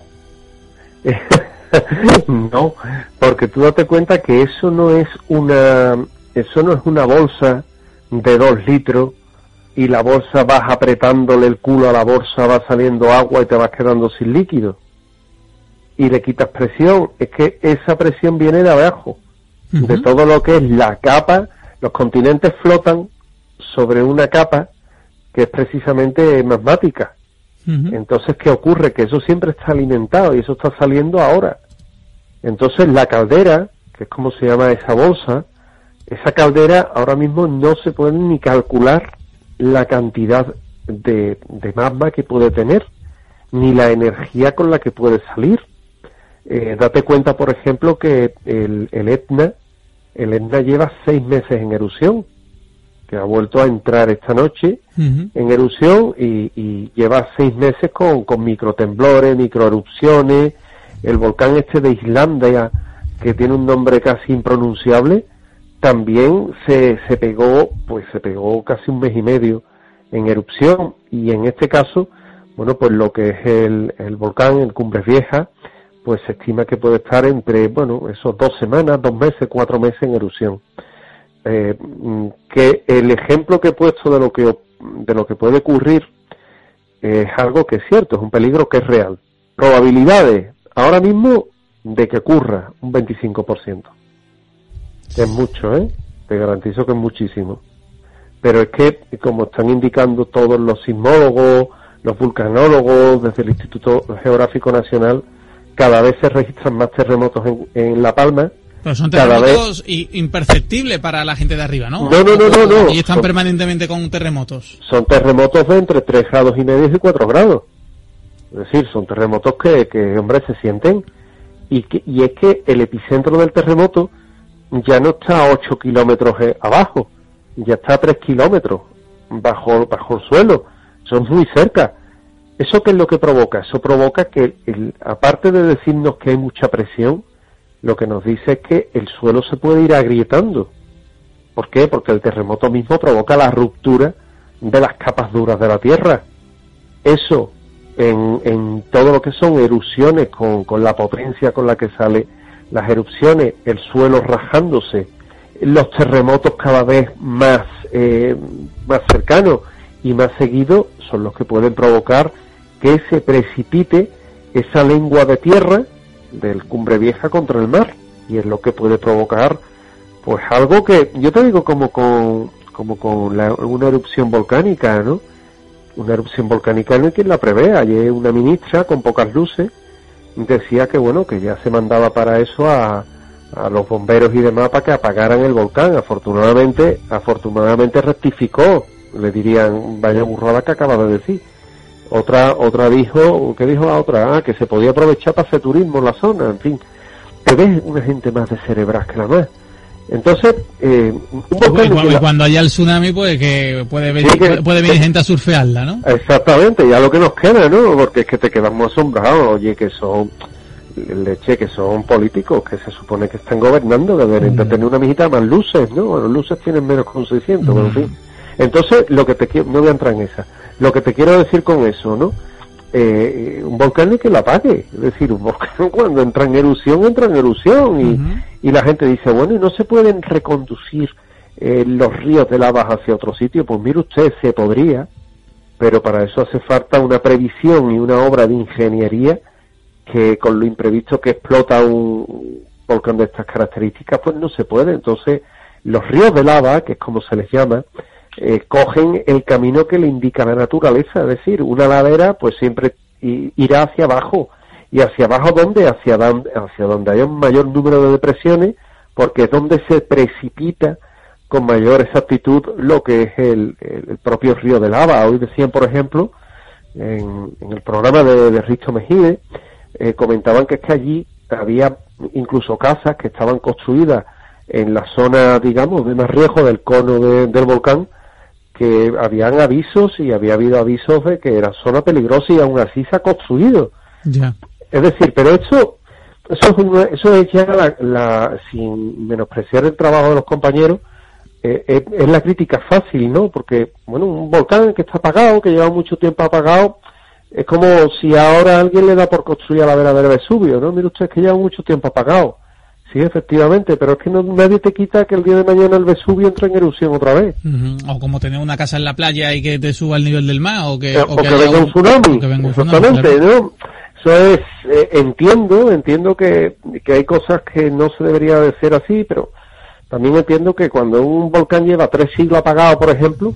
No, porque tú date cuenta que eso no es una bolsa de 2 litros y la bolsa vas apretándole el culo a la bolsa, va saliendo agua y te vas quedando sin líquido y le quitas presión. Es que esa presión viene de abajo, de todo lo que es la capa. Los continentes flotan sobre una capa que es precisamente magmática. Entonces, ¿qué ocurre? Que eso siempre está alimentado y eso está saliendo ahora. Entonces, la caldera, que es como se llama esa bolsa, esa caldera ahora mismo no se puede ni calcular la cantidad de magma que puede tener, ni la energía con la que puede salir. Date cuenta, por ejemplo, que el Etna lleva 6 meses en erupción, que ha vuelto a entrar esta noche, en erupción y lleva 6 meses con microtemblores, microerupciones. El volcán este de Islandia, que tiene un nombre casi impronunciable, también se pegó casi 1 mes y medio en erupción. Y en este caso, bueno, pues lo que es el volcán, el Cumbres Viejas, pues se estima que puede estar entre, bueno, esos 2 semanas, 2 meses, 4 meses en erupción. Que el ejemplo que he puesto de lo que puede ocurrir es algo que es cierto, es un peligro que es real. Probabilidades, ahora mismo, de que ocurra un 25%. Es mucho, te garantizo que es muchísimo. Pero es que, como están indicando todos los sismólogos, los vulcanólogos, desde el Instituto Geográfico Nacional, cada vez se registran más terremotos en La Palma. Pero son terremotos imperceptibles para la gente de arriba, ¿no? No. Y están permanentemente con terremotos. Son terremotos de entre 3,5 grados y 4 grados. Es decir, son terremotos que hombre, se sienten. Y es que el epicentro del terremoto ya no está a 8 kilómetros abajo, ya está a 3 kilómetros bajo el suelo. Son muy cerca. ¿Eso qué es lo que provoca? Eso provoca que, aparte de decirnos que hay mucha presión, lo que nos dice es que el suelo se puede ir agrietando. ¿Por qué? Porque el terremoto mismo provoca la ruptura de las capas duras de la Tierra. Eso, en todo lo que son erupciones, con la potencia con la que sale las erupciones, el suelo rajándose, los terremotos cada vez más cercanos y más seguidos, son los que pueden provocar que se precipite esa lengua de tierra del Cumbre Vieja contra el mar, y es lo que puede provocar pues algo que yo te digo como con una erupción volcánica, ¿no? Una erupción volcánica no hay quien la prevé. Ayer una ministra con pocas luces decía que bueno, que ya se mandaba para eso a los bomberos y demás para que apagaran el volcán. Afortunadamente rectificó, le dirían vaya burrada que acaba de decir. Otra dijo, ¿qué dijo la otra? Que se podía aprovechar para hacer turismo en la zona, en fin. Te ves una gente más descerebrada que la más. Entonces, y cuando haya el tsunami, pues que puede venir gente a surfearla, ¿no? Exactamente, ya lo que nos queda, ¿no? Porque es que te quedas muy asombrado, oye, que son políticos, que se supone que están gobernando, que deben de tener una mijita más luces, ¿no? Bueno, luces tienen menos con 600, pero en fin. Entonces, lo que te quiero, no voy a entrar en esa, lo que te quiero decir con eso, ¿no? Un volcán ni que lo apague, es decir, un volcán cuando entra en erupción y la gente dice, bueno, ¿y no se pueden reconducir los ríos de lava hacia otro sitio? Pues mire usted, se podría, pero para eso hace falta una previsión y una obra de ingeniería que con lo imprevisto que explota un volcán de estas características, pues no se puede. Entonces, los ríos de lava, que es como se les llama, cogen el camino que le indica la naturaleza, es decir, una ladera pues siempre irá hacia abajo. ¿Y hacia abajo dónde? Hacia donde haya un mayor número de depresiones, porque es donde se precipita con mayor exactitud lo que es el propio río de lava. Hoy decían, por ejemplo, en el programa de Risto Mejide, comentaban que es que allí había incluso casas que estaban construidas en la zona, digamos, de más riesgo del cono del volcán, que habían avisos y había habido avisos de que era zona peligrosa y aún así se ha construido. Ya. Es decir, pero eso es ya sin menospreciar el trabajo de los compañeros, es la crítica fácil, ¿no? Porque, bueno, un volcán que está apagado, que lleva mucho tiempo apagado, es como si ahora alguien le da por construir a la vera del Vesubio, ¿no? Mire usted, que lleva mucho tiempo apagado. Sí, efectivamente, pero es que nadie te quita que el día de mañana el Vesubio entre en erupción otra vez. O como tener una casa en la playa y que te suba el nivel del mar, o que venga un tsunami. Exactamente, ¿no? Eso es, entiendo que hay cosas que no se debería de ser así, pero también entiendo que cuando un volcán lleva 3 siglos apagado, por ejemplo,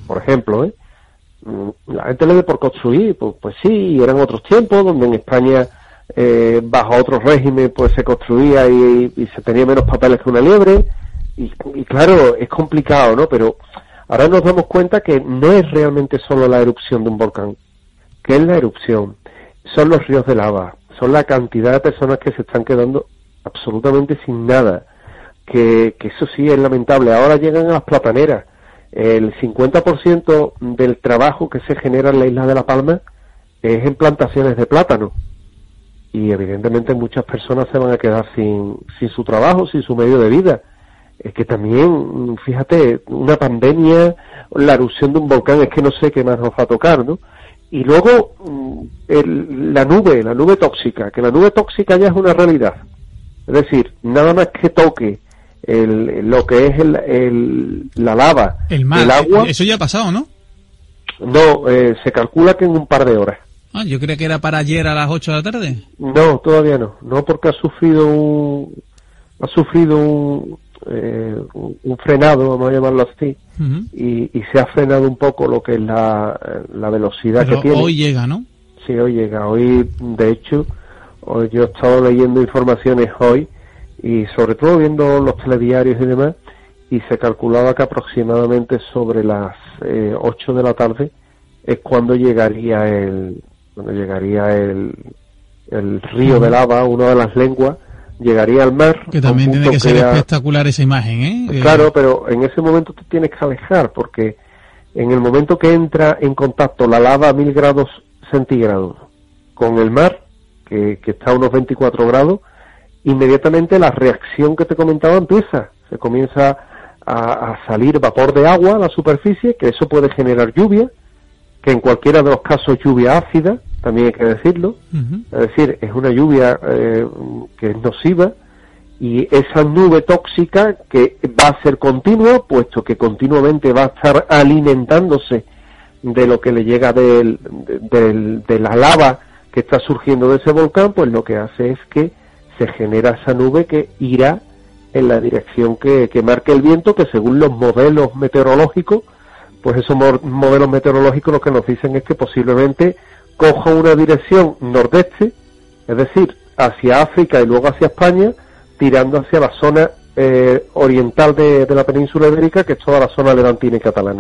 la gente le dé por construir, pues sí, eran otros tiempos donde en España bajo otro régimen pues se construía y se tenía menos papeles que una liebre y claro, es complicado, ¿no? Pero ahora nos damos cuenta que no es realmente solo la erupción de un volcán. ¿Qué es la erupción? Son los ríos de lava, son la cantidad de personas que se están quedando absolutamente sin nada, que eso sí es lamentable. Ahora llegan a las plataneras, el 50% del trabajo que se genera en la isla de La Palma es en plantaciones de plátano. Y evidentemente muchas personas se van a quedar sin su trabajo, sin su medio de vida. Es que también, fíjate, una pandemia, la erupción de un volcán, es que no sé qué más nos va a tocar, ¿no? Y luego la nube tóxica, que la nube tóxica ya es una realidad. Es decir, nada más que toque lo que es la lava, el mar, el agua. Eso ya ha pasado, ¿no? No, se calcula que en un par de horas. Ah, yo creía que era para ayer a las 8 de la tarde. No, todavía no. No, porque ha sufrido un frenado, vamos a llamarlo así, y se ha frenado un poco lo que es la velocidad. Pero que tiene. Hoy llega, ¿no? Sí, hoy llega. Hoy, de hecho, hoy yo he estado leyendo informaciones hoy, y sobre todo viendo los telediarios y demás, y se calculaba que aproximadamente sobre las 8 de la tarde es cuando llegaría el río de lava, una de las lenguas, llegaría al mar. Que también tiene que ser espectacular esa imagen, ¿eh? Claro, pero en ese momento te tienes que alejar, porque en el momento que entra en contacto la lava a 1000 grados centígrados con el mar, que está a unos 24 grados, inmediatamente la reacción que te comentaba empieza. Se comienza a salir vapor de agua a la superficie, que eso puede generar lluvia, que en cualquiera de los casos lluvia ácida, también hay que decirlo. Es decir, es una lluvia que es nociva, y esa nube tóxica que va a ser continua, puesto que continuamente va a estar alimentándose de lo que le llega de la lava que está surgiendo de ese volcán, pues lo que hace es que se genera esa nube que irá en la dirección que marque el viento, que según los modelos meteorológicos, pues esos modelos meteorológicos lo que nos dicen es que posiblemente coja una dirección nordeste, es decir, hacia África y luego hacia España, tirando hacia la zona oriental de la península ibérica, que es toda la zona levantina y catalana.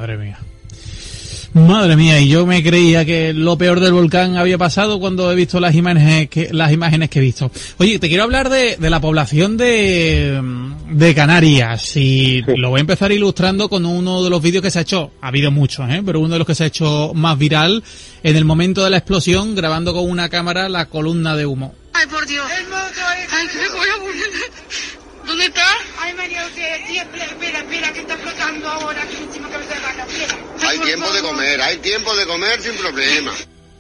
Madre mía, y yo me creía que lo peor del volcán había pasado cuando he visto las imágenes que he visto. Oye, te quiero hablar de la población de Canarias, y sí, lo voy a empezar ilustrando con uno de los vídeos que se ha hecho, ha habido muchos, pero uno de los que se ha hecho más viral, en el momento de la explosión, grabando con una cámara la columna de humo. ¡Ay, por Dios! ¡Ay, que me voy a morir! ¿Dónde está? Ay, María José, espera, que está flotando ahora aquí encima que me está dando. Espera. Hay tiempo de comer sin problema.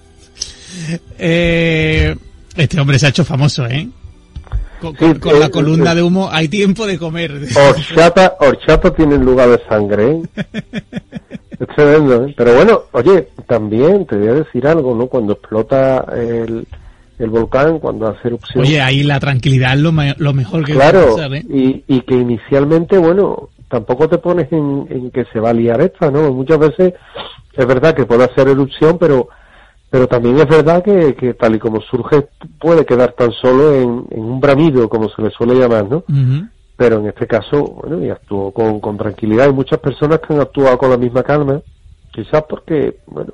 Este hombre se ha hecho famoso, ¿eh? Con la columna de humo, hay tiempo de comer. Horchata tiene lugar de sangre, ¿eh? Es tremendo, ¿eh? Pero bueno, oye, también te voy a decir algo, ¿no? Cuando explota el volcán, cuando hace erupción. Oye, ahí la tranquilidad es lo mejor que claro, puede pasar, ¿eh? Y que inicialmente, bueno, tampoco te pones en que se va a liar esta, ¿no? Muchas veces es verdad que puede hacer erupción, pero también es verdad que tal y como surge puede quedar tan solo en un bramido, como se le suele llamar, ¿no? Pero en este caso, bueno, y actuó con tranquilidad. Hay muchas personas que han actuado con la misma calma, quizás porque, bueno,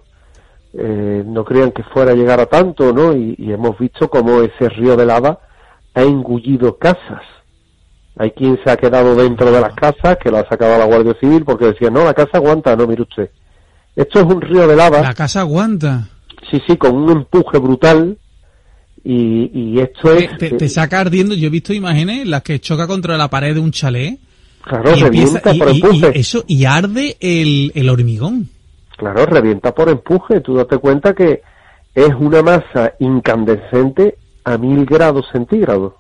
no creían que fuera a llegar a tanto, ¿no? Y hemos visto cómo ese río de lava ha engullido casas. Hay quien se ha quedado dentro de las casas, que lo ha sacado a la Guardia Civil, porque decía, no, la casa aguanta. No, mire usted, esto es un río de lava. La casa aguanta. Sí, con un empuje brutal, y esto te saca ardiendo. Yo he visto imágenes en las que choca contra la pared de un chalet. Claro, revienta por empuje. Y arde el hormigón. Claro, revienta por empuje. Tú date cuenta que es una masa incandescente a 1000 grados centígrados.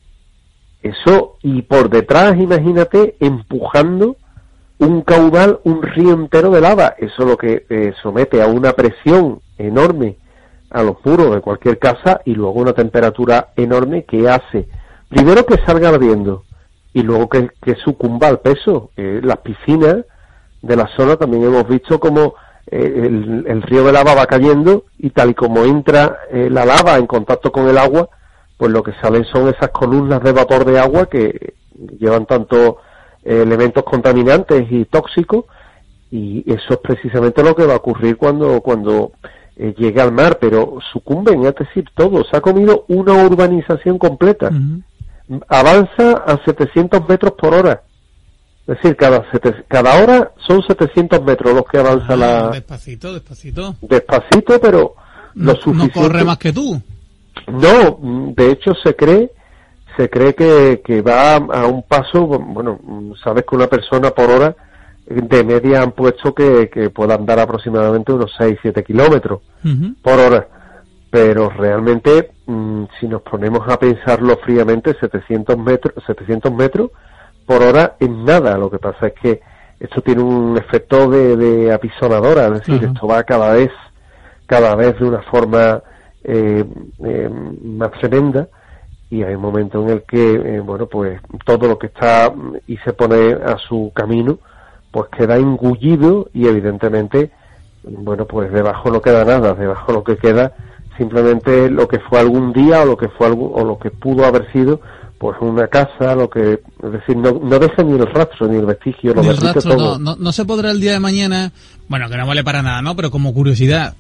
Eso, y por detrás, imagínate, empujando un caudal, un río entero de lava. Eso lo que somete a una presión enorme a los muros de cualquier casa, y luego una temperatura enorme que hace, primero, que salga ardiendo, y luego que sucumba al peso. Las piscinas de la zona también hemos visto como el río de lava va cayendo, y tal y como entra la lava en contacto con el agua, pues lo que salen son esas columnas de vapor de agua que llevan tanto elementos contaminantes y tóxicos, y eso es precisamente lo que va a ocurrir cuando llegue al mar. Pero sucumben, es decir, todo. Se ha comido una urbanización completa. Avanza a 700 metros por hora. Es decir, cada hora son 700 metros los que avanza Despacito. Despacito, pero lo suficiente. No corre más que tú. No, de hecho se cree que va a un paso, bueno, sabes que una persona por hora de media han puesto que pueda andar aproximadamente unos 6-7 kilómetros por hora, pero realmente si nos ponemos a pensarlo fríamente, 700 metros por hora es nada. Lo que pasa es que esto tiene un efecto de apisonadora, es decir, esto va cada vez de una forma más tremenda, y hay un momento en el que bueno, pues todo lo que está y se pone a su camino pues queda engullido, y evidentemente bueno, pues debajo no queda nada, debajo lo que queda simplemente lo que fue algún día, o lo que pudo haber sido pues una casa, es decir, no deja ni el rastro ni el vestigio, lo derrite todo. No se podrá el día de mañana, bueno, que no vale para nada, ¿no? Pero como curiosidad,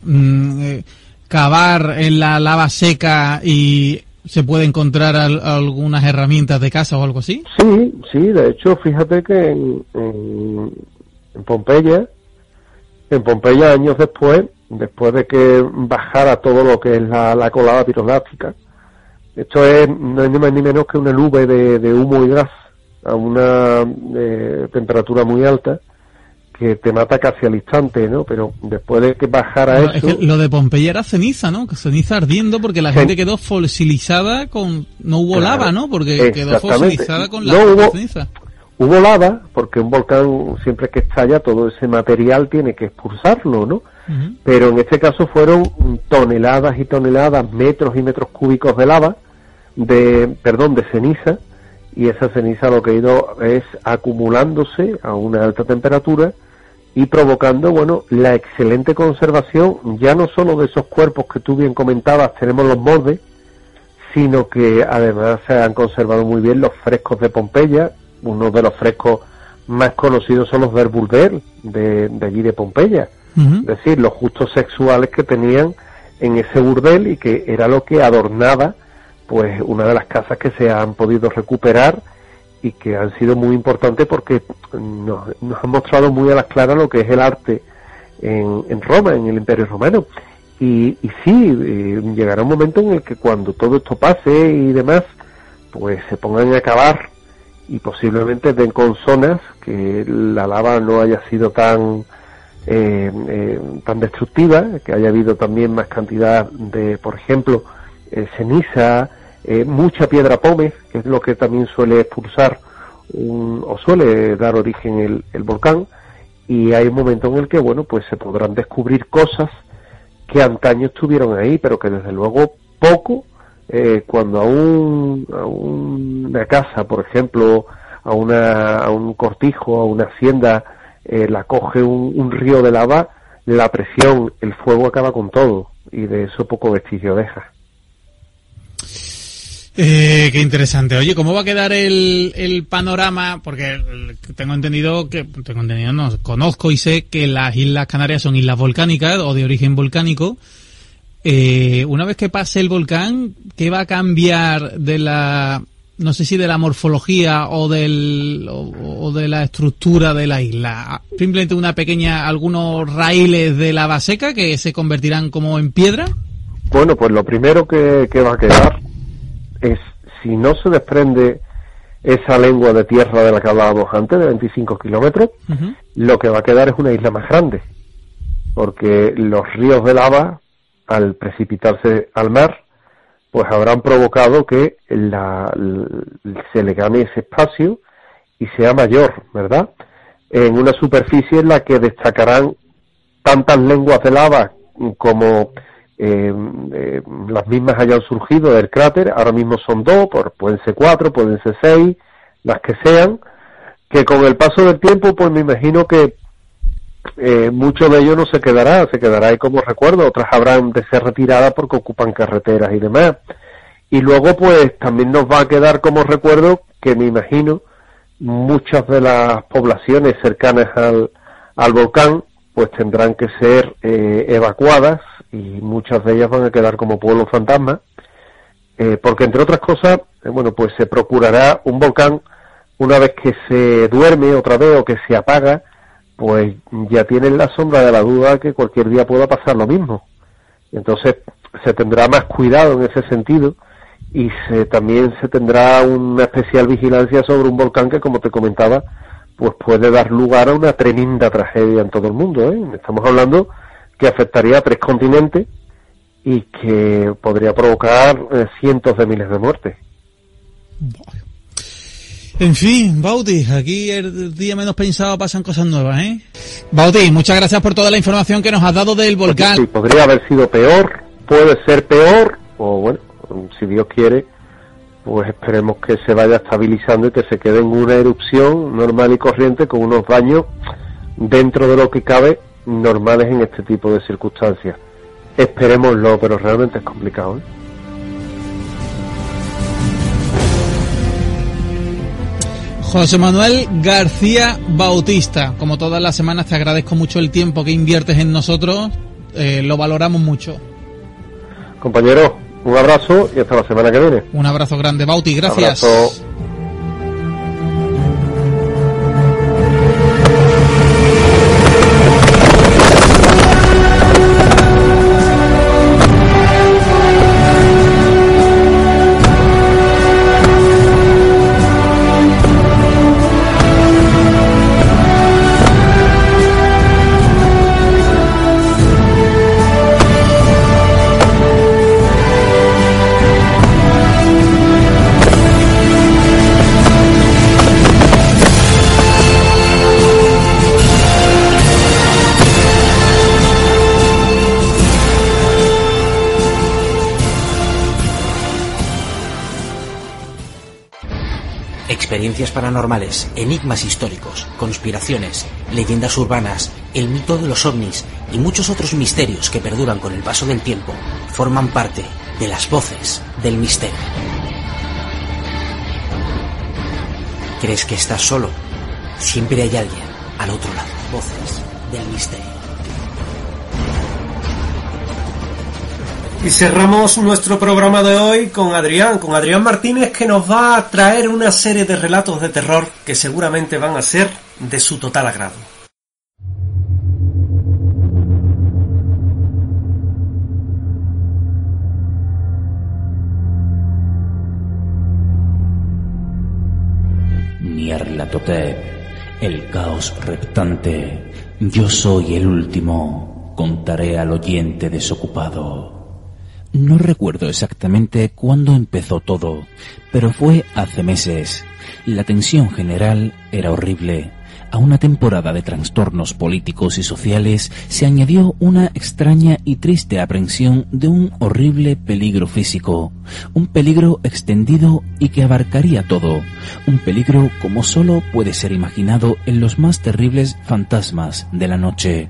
cavar en la lava seca y se puede encontrar algunas herramientas de casa o algo así. Sí, de hecho, fíjate que en Pompeya, años después de que bajara todo lo que es la colada piroclástica, esto no es ni más ni menos que una nube de humo y gas a una temperatura muy alta, que te mata casi al instante, ¿no? Pero después de que bajara eso... Es que lo de Pompeya era ceniza, ¿no? Ceniza ardiendo, porque la gente quedó fosilizada con... No hubo lava, ¿no? Porque quedó fosilizada con la ceniza. Hubo lava, porque un volcán, siempre que estalla, todo ese material tiene que expulsarlo, ¿no? Pero en este caso fueron toneladas y toneladas, metros y metros cúbicos de lava, de ceniza, y esa ceniza lo que ha ido es acumulándose a una alta temperatura y provocando, bueno, la excelente conservación, ya no solo de esos cuerpos que tú bien comentabas, tenemos los moldes, sino que además se han conservado muy bien los frescos de Pompeya. Uno de los frescos más conocidos son los del burdel de allí de Pompeya, es decir, los gustos sexuales que tenían en ese burdel, y que era lo que adornaba pues una de las casas que se han podido recuperar y que han sido muy importantes, porque nos han mostrado muy a las claras lo que es el arte en Roma, en el Imperio Romano. Y sí, llegará un momento en el que cuando todo esto pase y demás, pues se pongan a cavar y posiblemente den con zonas que la lava no haya sido tan destructiva, que haya habido también más cantidad de, por ejemplo, ceniza, mucha piedra pómez, que es lo que también suele expulsar o suele dar origen el volcán, y hay un momento en el que, bueno, pues se podrán descubrir cosas que antaño estuvieron ahí, pero que desde luego poco, cuando a una casa, por ejemplo, a un cortijo, a una hacienda, la coge un río de lava, la presión, el fuego acaba con todo, y de eso poco vestigio deja. Qué interesante. Oye, ¿cómo va a quedar el panorama? Porque conozco y sé que las Islas Canarias son islas volcánicas o de origen volcánico. Una vez que pase el volcán, ¿qué va a cambiar no sé si de la morfología o de la estructura de la isla? ¿Simplemente algunos raíles de lava seca que se convertirán como en piedra? Bueno, pues lo primero que va a quedar es, si no se desprende esa lengua de tierra de la que hablábamos antes, de 25 kilómetros, lo que va a quedar es una isla más grande, porque los ríos de lava, al precipitarse al mar, pues habrán provocado que se le gane ese espacio y sea mayor, ¿verdad? En una superficie en la que destacarán tantas lenguas de lava como las mismas hayan surgido del cráter. Ahora mismo son 2, pueden ser 4, pueden ser 6, las que sean, que con el paso del tiempo, pues me imagino que mucho de ello no se quedará ahí como recuerdo, otras habrán de ser retiradas porque ocupan carreteras y demás. Y luego pues también nos va a quedar como recuerdo que me imagino muchas de las poblaciones cercanas al volcán pues tendrán que ser evacuadas, y muchas de ellas van a quedar como pueblos fantasmas, porque entre otras cosas, bueno, pues se procurará un volcán una vez que se duerme otra vez o que se apaga, pues ya tienen la sombra de la duda que cualquier día pueda pasar lo mismo. Entonces se tendrá más cuidado en ese sentido y también se tendrá una especial vigilancia sobre un volcán que, como te comentaba, pues puede dar lugar a una tremenda tragedia en todo el mundo, ¿eh? Estamos hablando que afectaría a 3 continentes y que podría provocar cientos de miles de muertes. En fin, Bauti, aquí el día menos pensado pasan cosas nuevas, ¿eh? Bauti, muchas gracias por toda la información que nos has dado del volcán. Sí, podría haber sido peor, puede ser peor, o bueno, si Dios quiere, pues esperemos que se vaya estabilizando y que se quede en una erupción normal y corriente con unos daños dentro de lo que cabe normales en este tipo de circunstancias. Esperémoslo, pero realmente es complicado, ¿eh? José Manuel García Bautista, como todas las semanas te agradezco mucho el tiempo que inviertes en nosotros, lo valoramos mucho. Compañero, un abrazo y hasta la semana que viene. Un abrazo grande, Bauti, gracias. Abrazo. Experiencias paranormales, enigmas históricos, conspiraciones, leyendas urbanas, el mito de los ovnis y muchos otros misterios que perduran con el paso del tiempo forman parte de las voces del misterio. ¿Crees que estás solo? Siempre hay alguien al otro lado. Voces del misterio. Y cerramos nuestro programa de hoy con Adrián Martínez, que nos va a traer una serie de relatos de terror que seguramente van a ser de su total agrado. Nyarlathotep, el caos reptante, yo soy el último, contaré al oyente desocupado. No recuerdo exactamente cuándo empezó todo, pero fue hace meses. La tensión general era horrible. A una temporada de trastornos políticos y sociales se añadió una extraña y triste aprensión de un horrible peligro físico, un peligro extendido y que abarcaría todo, un peligro como solo puede ser imaginado en los más terribles fantasmas de la noche.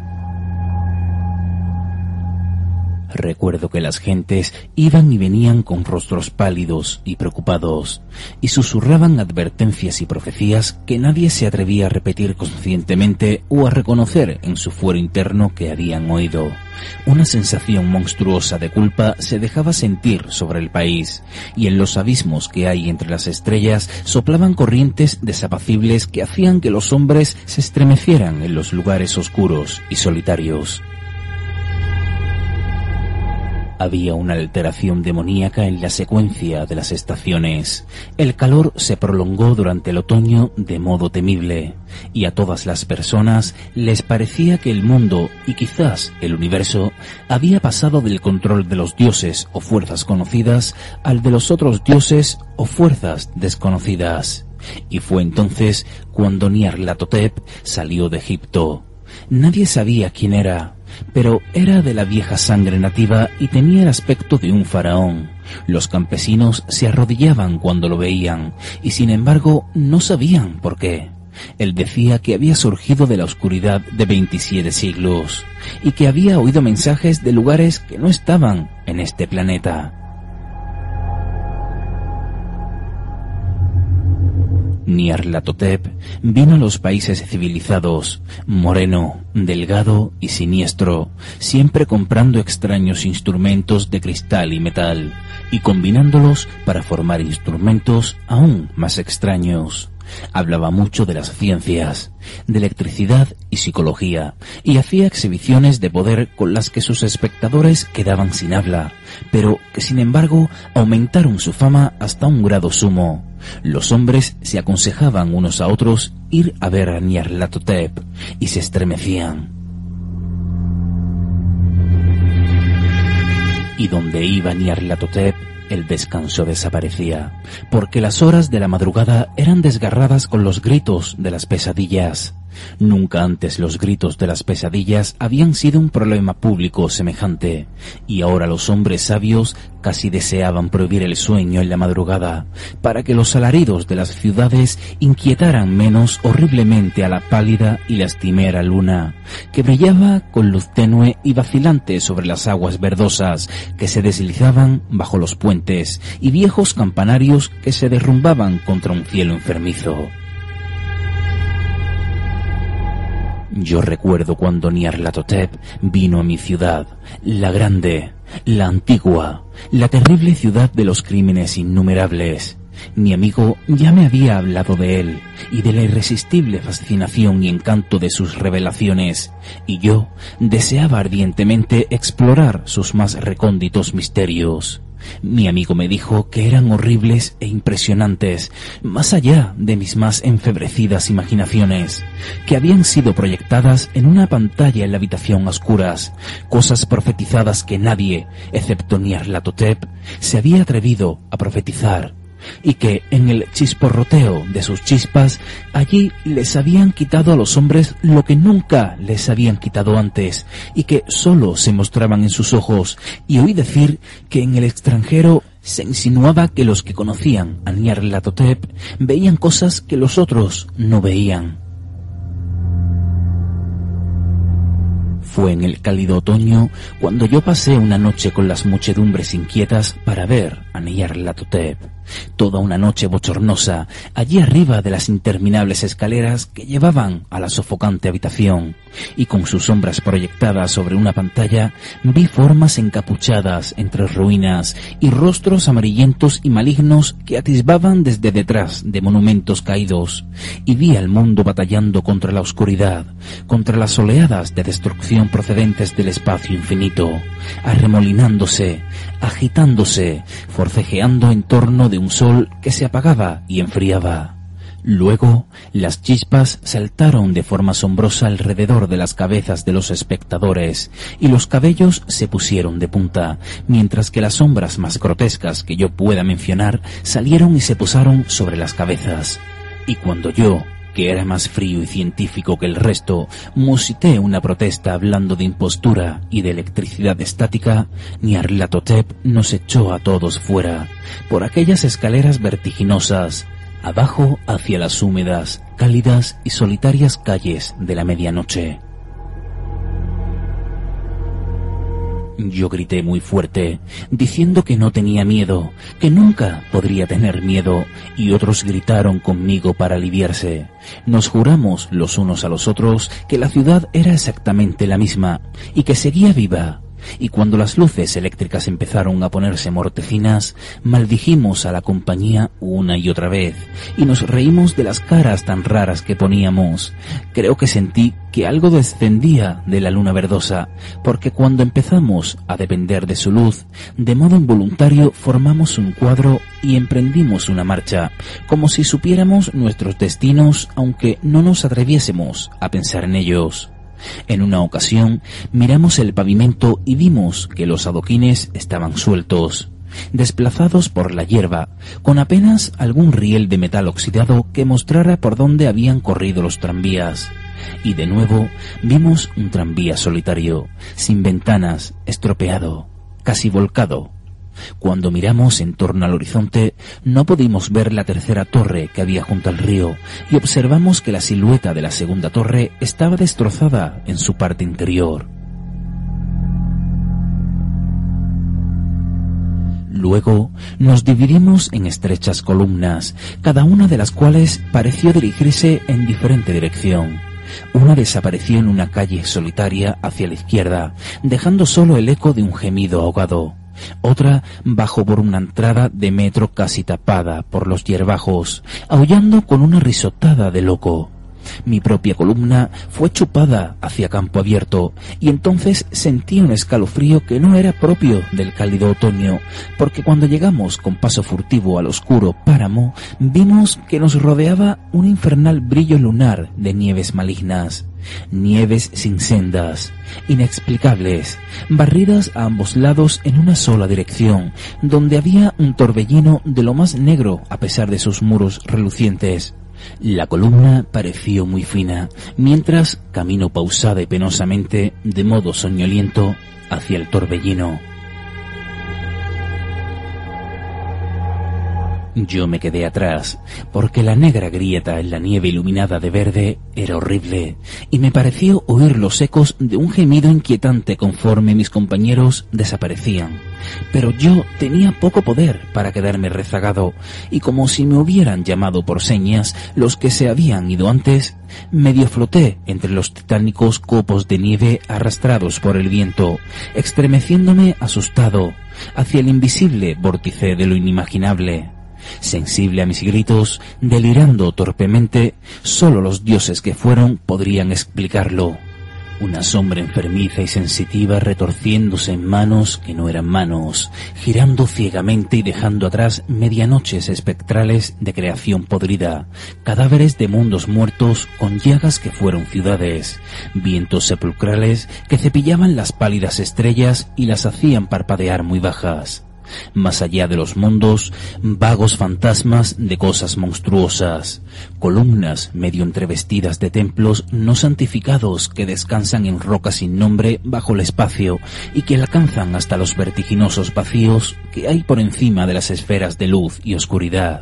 Recuerdo que las gentes iban y venían con rostros pálidos y preocupados, y susurraban advertencias y profecías que nadie se atrevía a repetir conscientemente o a reconocer en su fuero interno que habían oído. Una sensación monstruosa de culpa se dejaba sentir sobre el país, y en los abismos que hay entre las estrellas soplaban corrientes desapacibles que hacían que los hombres se estremecieran en los lugares oscuros y solitarios. Había una alteración demoníaca en la secuencia de las estaciones. El calor se prolongó durante el otoño de modo temible, y a todas las personas les parecía que el mundo, y quizás el universo, había pasado del control de los dioses o fuerzas conocidas al de los otros dioses o fuerzas desconocidas. Y fue entonces cuando Nyarlathotep salió de Egipto. Nadie sabía quién era, pero era de la vieja sangre nativa y tenía el aspecto de un faraón. Los campesinos se arrodillaban cuando lo veían, y sin embargo no sabían por qué. Él decía que había surgido de la oscuridad de 27 siglos, y que había oído mensajes de lugares que no estaban en este planeta. Nyarlathotep vino a los países civilizados, moreno, delgado y siniestro, siempre comprando extraños instrumentos de cristal y metal, y combinándolos para formar instrumentos aún más extraños. Hablaba mucho de las ciencias, de electricidad y psicología, y hacía exhibiciones de poder con las que sus espectadores quedaban sin habla, pero que sin embargo aumentaron su fama hasta un grado sumo. Los hombres se aconsejaban unos a otros ir a ver a Nyarlathotep y se estremecían. Y donde iba Nyarlathotep, el descanso desaparecía, porque las horas de la madrugada eran desgarradas con los gritos de las pesadillas. Nunca antes los gritos de las pesadillas habían sido un problema público semejante, y ahora los hombres sabios casi deseaban prohibir el sueño en la madrugada, para que los alaridos de las ciudades inquietaran menos horriblemente a la pálida y lastimera luna, que brillaba con luz tenue y vacilante sobre las aguas verdosas que se deslizaban bajo los puentes y viejos campanarios que se derrumbaban contra un cielo enfermizo. Yo recuerdo cuando Nyarlathotep vino a mi ciudad, la grande, la antigua, la terrible ciudad de los crímenes innumerables. Mi amigo ya me había hablado de él y de la irresistible fascinación y encanto de sus revelaciones, y yo deseaba ardientemente explorar sus más recónditos misterios. Mi amigo me dijo que eran horribles e impresionantes, más allá de mis más enfebrecidas imaginaciones, que habían sido proyectadas en una pantalla en la habitación a oscuras, cosas profetizadas que nadie, excepto Nyarlathotep, se había atrevido a profetizar, y que en el chisporroteo de sus chispas allí les habían quitado a los hombres lo que nunca les habían quitado antes, y que sólo se mostraban en sus ojos, y oí decir que en el extranjero se insinuaba que los que conocían a Nyarlathotep veían cosas que los otros no veían. Fue en el cálido otoño cuando yo pasé una noche con las muchedumbres inquietas para ver a Nyarlathotep. Toda una noche bochornosa, allí arriba de las interminables escaleras que llevaban a la sofocante habitación, y con sus sombras proyectadas sobre una pantalla, vi formas encapuchadas entre ruinas y rostros amarillentos y malignos que atisbaban desde detrás de monumentos caídos, y vi al mundo batallando contra la oscuridad, contra las oleadas de destrucción procedentes del espacio infinito, arremolinándose, agitándose, forcejeando en torno de un sol que se apagaba y enfriaba. Luego, las chispas saltaron de forma asombrosa alrededor de las cabezas de los espectadores, y los cabellos se pusieron de punta, mientras que las sombras más grotescas que yo pueda mencionar salieron y se posaron sobre las cabezas. Y cuando yo, que era más frío y científico que el resto, musité una protesta hablando de impostura y de electricidad estática, Nyarlathotep nos echó a todos fuera, por aquellas escaleras vertiginosas, abajo hacia las húmedas, cálidas y solitarias calles de la medianoche. Yo grité muy fuerte, diciendo que no tenía miedo, que nunca podría tener miedo, y otros gritaron conmigo para aliviarse. Nos juramos los unos a los otros que la ciudad era exactamente la misma, y que seguía viva. Y cuando las luces eléctricas empezaron a ponerse mortecinas, maldijimos a la compañía una y otra vez, y nos reímos de las caras tan raras que poníamos. Creo que sentí que algo descendía de la luna verdosa, porque cuando empezamos a depender de su luz, de modo involuntario formamos un cuadro y emprendimos una marcha, como si supiéramos nuestros destinos, aunque no nos atreviésemos a pensar en ellos. En una ocasión miramos el pavimento y vimos que los adoquines estaban sueltos, desplazados por la hierba, con apenas algún riel de metal oxidado que mostrara por dónde habían corrido los tranvías. Y de nuevo vimos un tranvía solitario, sin ventanas, estropeado, casi volcado. Cuando miramos en torno al horizonte, no pudimos ver la tercera torre que había junto al río, y observamos que la silueta de la segunda torre estaba destrozada en su parte interior. Luego nos dividimos en estrechas columnas, cada una de las cuales pareció dirigirse en diferente dirección. Una desapareció en una calle solitaria hacia la izquierda, dejando solo el eco de un gemido ahogado. Otra bajó por una entrada de metro casi tapada por los hierbajos, aullando con una risotada de loco. Mi propia columna fue chupada hacia campo abierto, y entonces sentí un escalofrío que no era propio del cálido otoño, porque cuando llegamos con paso furtivo al oscuro páramo, vimos que nos rodeaba un infernal brillo lunar de nieves malignas. Nieves sin sendas, inexplicables, barridas a ambos lados en una sola dirección, donde había un torbellino de lo más negro a pesar de sus muros relucientes. La columna pareció muy fina, mientras camino pausada y penosamente, de modo soñoliento, hacia el torbellino. Yo me quedé atrás, porque la negra grieta en la nieve iluminada de verde era horrible, y me pareció oír los ecos de un gemido inquietante conforme mis compañeros desaparecían. Pero yo tenía poco poder para quedarme rezagado, y como si me hubieran llamado por señas los que se habían ido antes, medio floté entre los titánicos copos de nieve arrastrados por el viento, estremeciéndome asustado hacia el invisible vórtice de lo inimaginable. Sensible a mis gritos, delirando torpemente, solo los dioses que fueron podrían explicarlo. Una sombra enfermiza y sensitiva retorciéndose en manos que no eran manos, girando ciegamente y dejando atrás medianoches espectrales de creación podrida, cadáveres de mundos muertos con llagas que fueron ciudades, vientos sepulcrales que cepillaban las pálidas estrellas y las hacían parpadear muy bajas. Más allá de los mundos, vagos fantasmas de cosas monstruosas, columnas medio entrevestidas de templos no santificados que descansan en rocas sin nombre bajo el espacio y que alcanzan hasta los vertiginosos vacíos que hay por encima de las esferas de luz y oscuridad.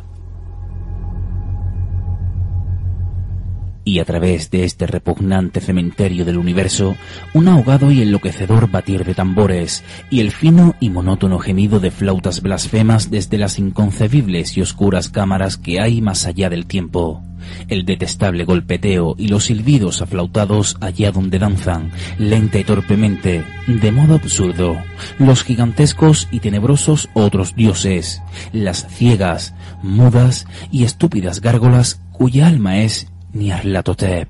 Y a través de este repugnante cementerio del universo, un ahogado y enloquecedor batir de tambores, y el fino y monótono gemido de flautas blasfemas desde las inconcebibles y oscuras cámaras que hay más allá del tiempo. El detestable golpeteo y los silbidos aflautados allá donde danzan, lenta y torpemente, de modo absurdo, los gigantescos y tenebrosos otros dioses, las ciegas, mudas y estúpidas gárgolas cuya alma es Nyarlathotep.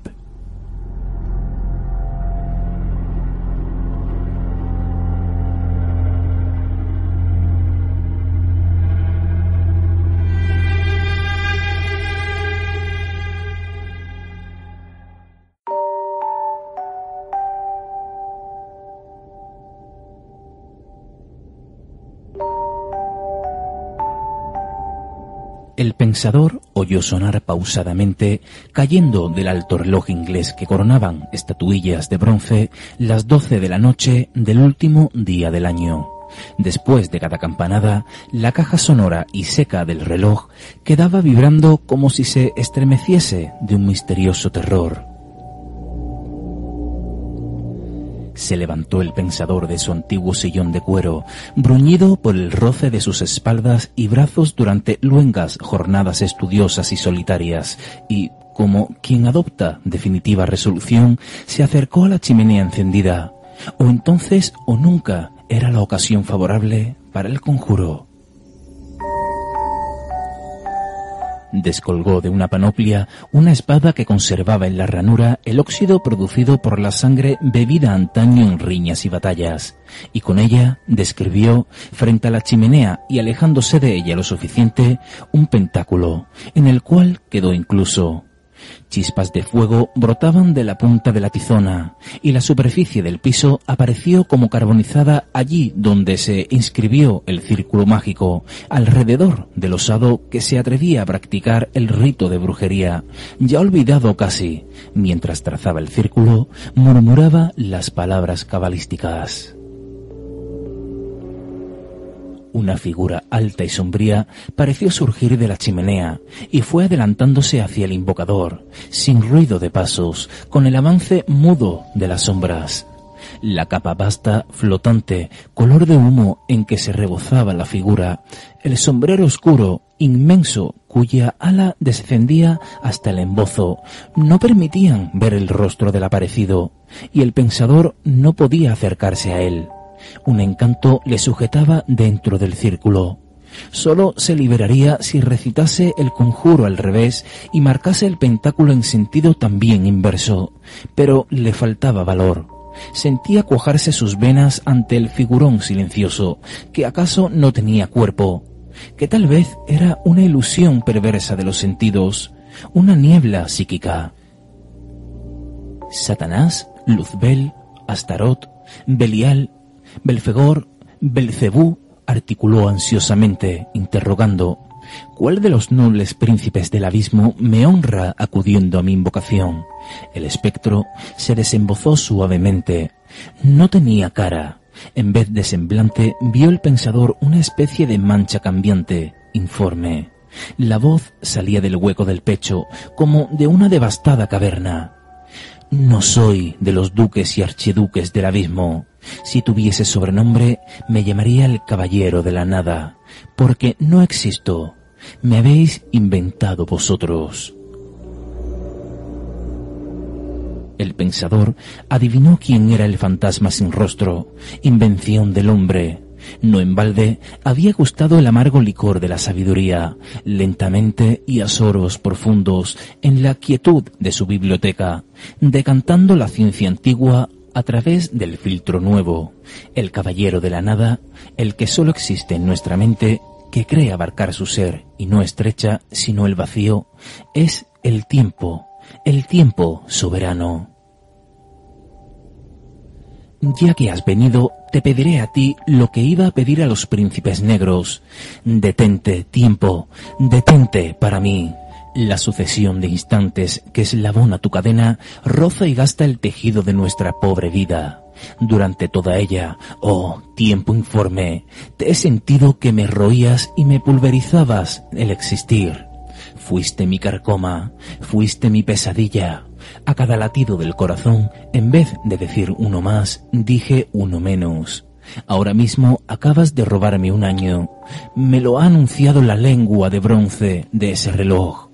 El pensador oyó sonar pausadamente, cayendo del alto reloj inglés que coronaban estatuillas de bronce, las 12 de la noche del último día del año. Después de cada campanada, la caja sonora y seca del reloj quedaba vibrando como si se estremeciese de un misterioso terror. Se levantó el pensador de su antiguo sillón de cuero, bruñido por el roce de sus espaldas y brazos durante luengas jornadas estudiosas y solitarias, y, como quien adopta definitiva resolución, se acercó a la chimenea encendida. O entonces o nunca era la ocasión favorable para el conjuro. Descolgó de una panoplia una espada que conservaba en la ranura el óxido producido por la sangre bebida antaño en riñas y batallas, y con ella describió, frente a la chimenea y alejándose de ella lo suficiente, un pentáculo, en el cual quedó incluso. Chispas de fuego brotaban de la punta de la tizona, y la superficie del piso apareció como carbonizada allí donde se inscribió el círculo mágico, alrededor del osado que se atrevía a practicar el rito de brujería, ya olvidado casi. Mientras trazaba el círculo, murmuraba las palabras cabalísticas. Una figura alta y sombría pareció surgir de la chimenea y fue adelantándose hacia el invocador, sin ruido de pasos, con el avance mudo de las sombras. La capa vasta, flotante, color de humo en que se rebozaba la figura, el sombrero oscuro, inmenso, cuya ala descendía hasta el embozo, no permitían ver el rostro del aparecido, y el pensador no podía acercarse a él. Un encanto le sujetaba dentro del círculo. Solo se liberaría si recitase el conjuro al revés y marcase el pentáculo en sentido también inverso, pero le faltaba valor. Sentía cuajarse sus venas ante el figurón silencioso, que acaso no tenía cuerpo, que tal vez era una ilusión perversa de los sentidos, una niebla psíquica. Satanás, Luzbel, Astarot, Belial, Belfegor, Belcebú, articuló ansiosamente, interrogando: ¿cuál de los nobles príncipes del abismo me honra acudiendo a mi invocación? El espectro se desembozó suavemente. No tenía cara. En vez de semblante, vio el pensador una especie de mancha cambiante, informe. La voz salía del hueco del pecho, como de una devastada caverna. No soy de los duques y archiduques del abismo. Si tuviese sobrenombre, me llamaría el caballero de la nada, porque no existo. Me habéis inventado vosotros. El pensador adivinó quién era el fantasma sin rostro, invención del hombre. No en balde había gustado el amargo licor de la sabiduría, lentamente y a sorbos profundos, en la quietud de su biblioteca, decantando la ciencia antigua a través del filtro nuevo. El caballero de la nada, el que sólo existe en nuestra mente, que cree abarcar su ser y no estrecha sino el vacío, es el tiempo soberano. Ya que has venido, te pediré a ti lo que iba a pedir a los príncipes negros. Detente, tiempo, detente para mí. La sucesión de instantes que eslabona tu cadena roza y gasta el tejido de nuestra pobre vida. Durante toda ella, oh tiempo informe, te he sentido que me roías y me pulverizabas el existir. Fuiste mi carcoma, fuiste mi pesadilla. A cada latido del corazón, en vez de decir uno más, dije uno menos. Ahora mismo acabas de robarme un año. Me lo ha anunciado la lengua de bronce de ese reloj.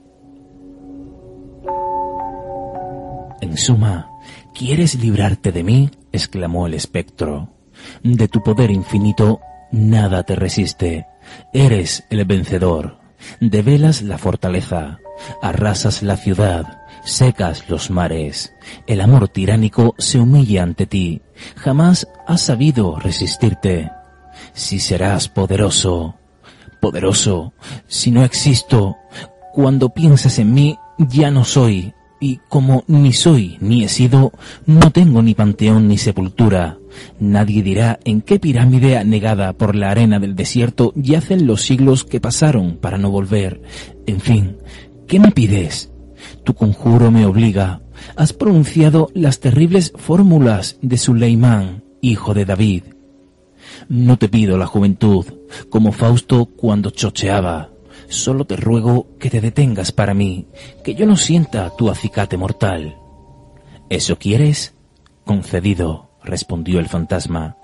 En suma, ¿quieres librarte de mí?, exclamó el espectro. De tu poder infinito, nada te resiste. Eres el vencedor. Develas la fortaleza, arrasas la ciudad, secas los mares. El amor tiránico se humilla ante ti. Jamás has sabido resistirte. Si serás poderoso, si no existo, cuando piensas en mí, ya no soy. Y como ni soy ni he sido, no tengo ni panteón ni sepultura. Nadie dirá en qué pirámide anegada por la arena del desierto yacen los siglos que pasaron para no volver. En fin, ¿qué me pides? Tu conjuro me obliga. Has pronunciado las terribles fórmulas de Suleimán, hijo de David. No te pido la juventud, como Fausto cuando chocheaba. Solo te ruego que te detengas para mí, que yo no sienta tu acicate mortal. ¿Eso quieres? Concedido, respondió el fantasma.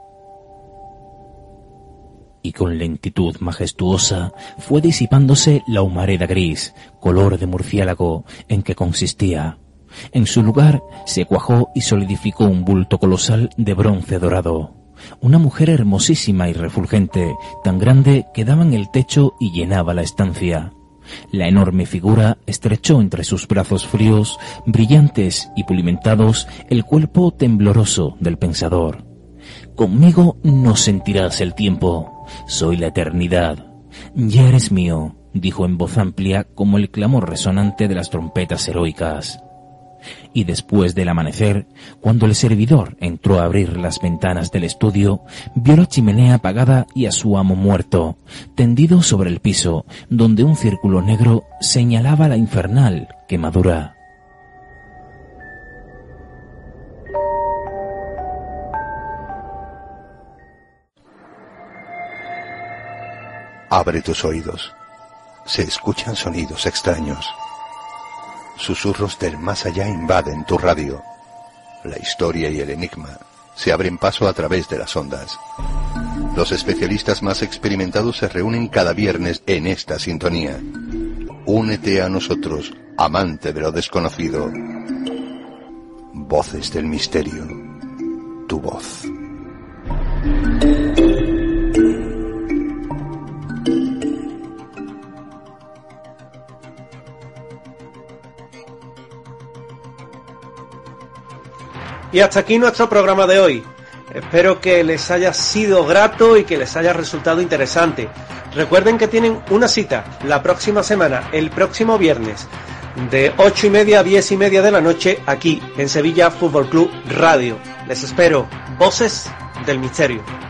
Y con lentitud majestuosa fue disipándose la humareda gris, color de murciélago, en que consistía. En su lugar se cuajó y solidificó un bulto colosal de bronce dorado. Una mujer hermosísima y refulgente, tan grande que daba en el techo y llenaba la estancia. La enorme figura estrechó entre sus brazos fríos, brillantes y pulimentados, el cuerpo tembloroso del pensador. Conmigo no sentirás el tiempo, soy la eternidad. Ya eres mío, dijo en voz amplia como el clamor resonante de las trompetas heroicas. Y después del amanecer, cuando el servidor entró a abrir las ventanas del estudio, vio la chimenea apagada y a su amo muerto, tendido sobre el piso, donde un círculo negro señalaba la infernal quemadura. Abre tus oídos. Se escuchan sonidos extraños. Susurros del más allá invaden tu radio. La historia y el enigma se abren paso a través de las ondas. Los especialistas más experimentados se reúnen cada viernes en esta sintonía. Únete a nosotros, amante de lo desconocido. Voces del misterio. Tu voz. Y hasta aquí nuestro programa de hoy. Espero que les haya sido grato y que les haya resultado interesante. Recuerden que tienen una cita la próxima semana, el próximo viernes, de 8:30 a 10:30 de la noche, aquí en Sevilla Fútbol Club Radio. Les espero. Voces del Misterio.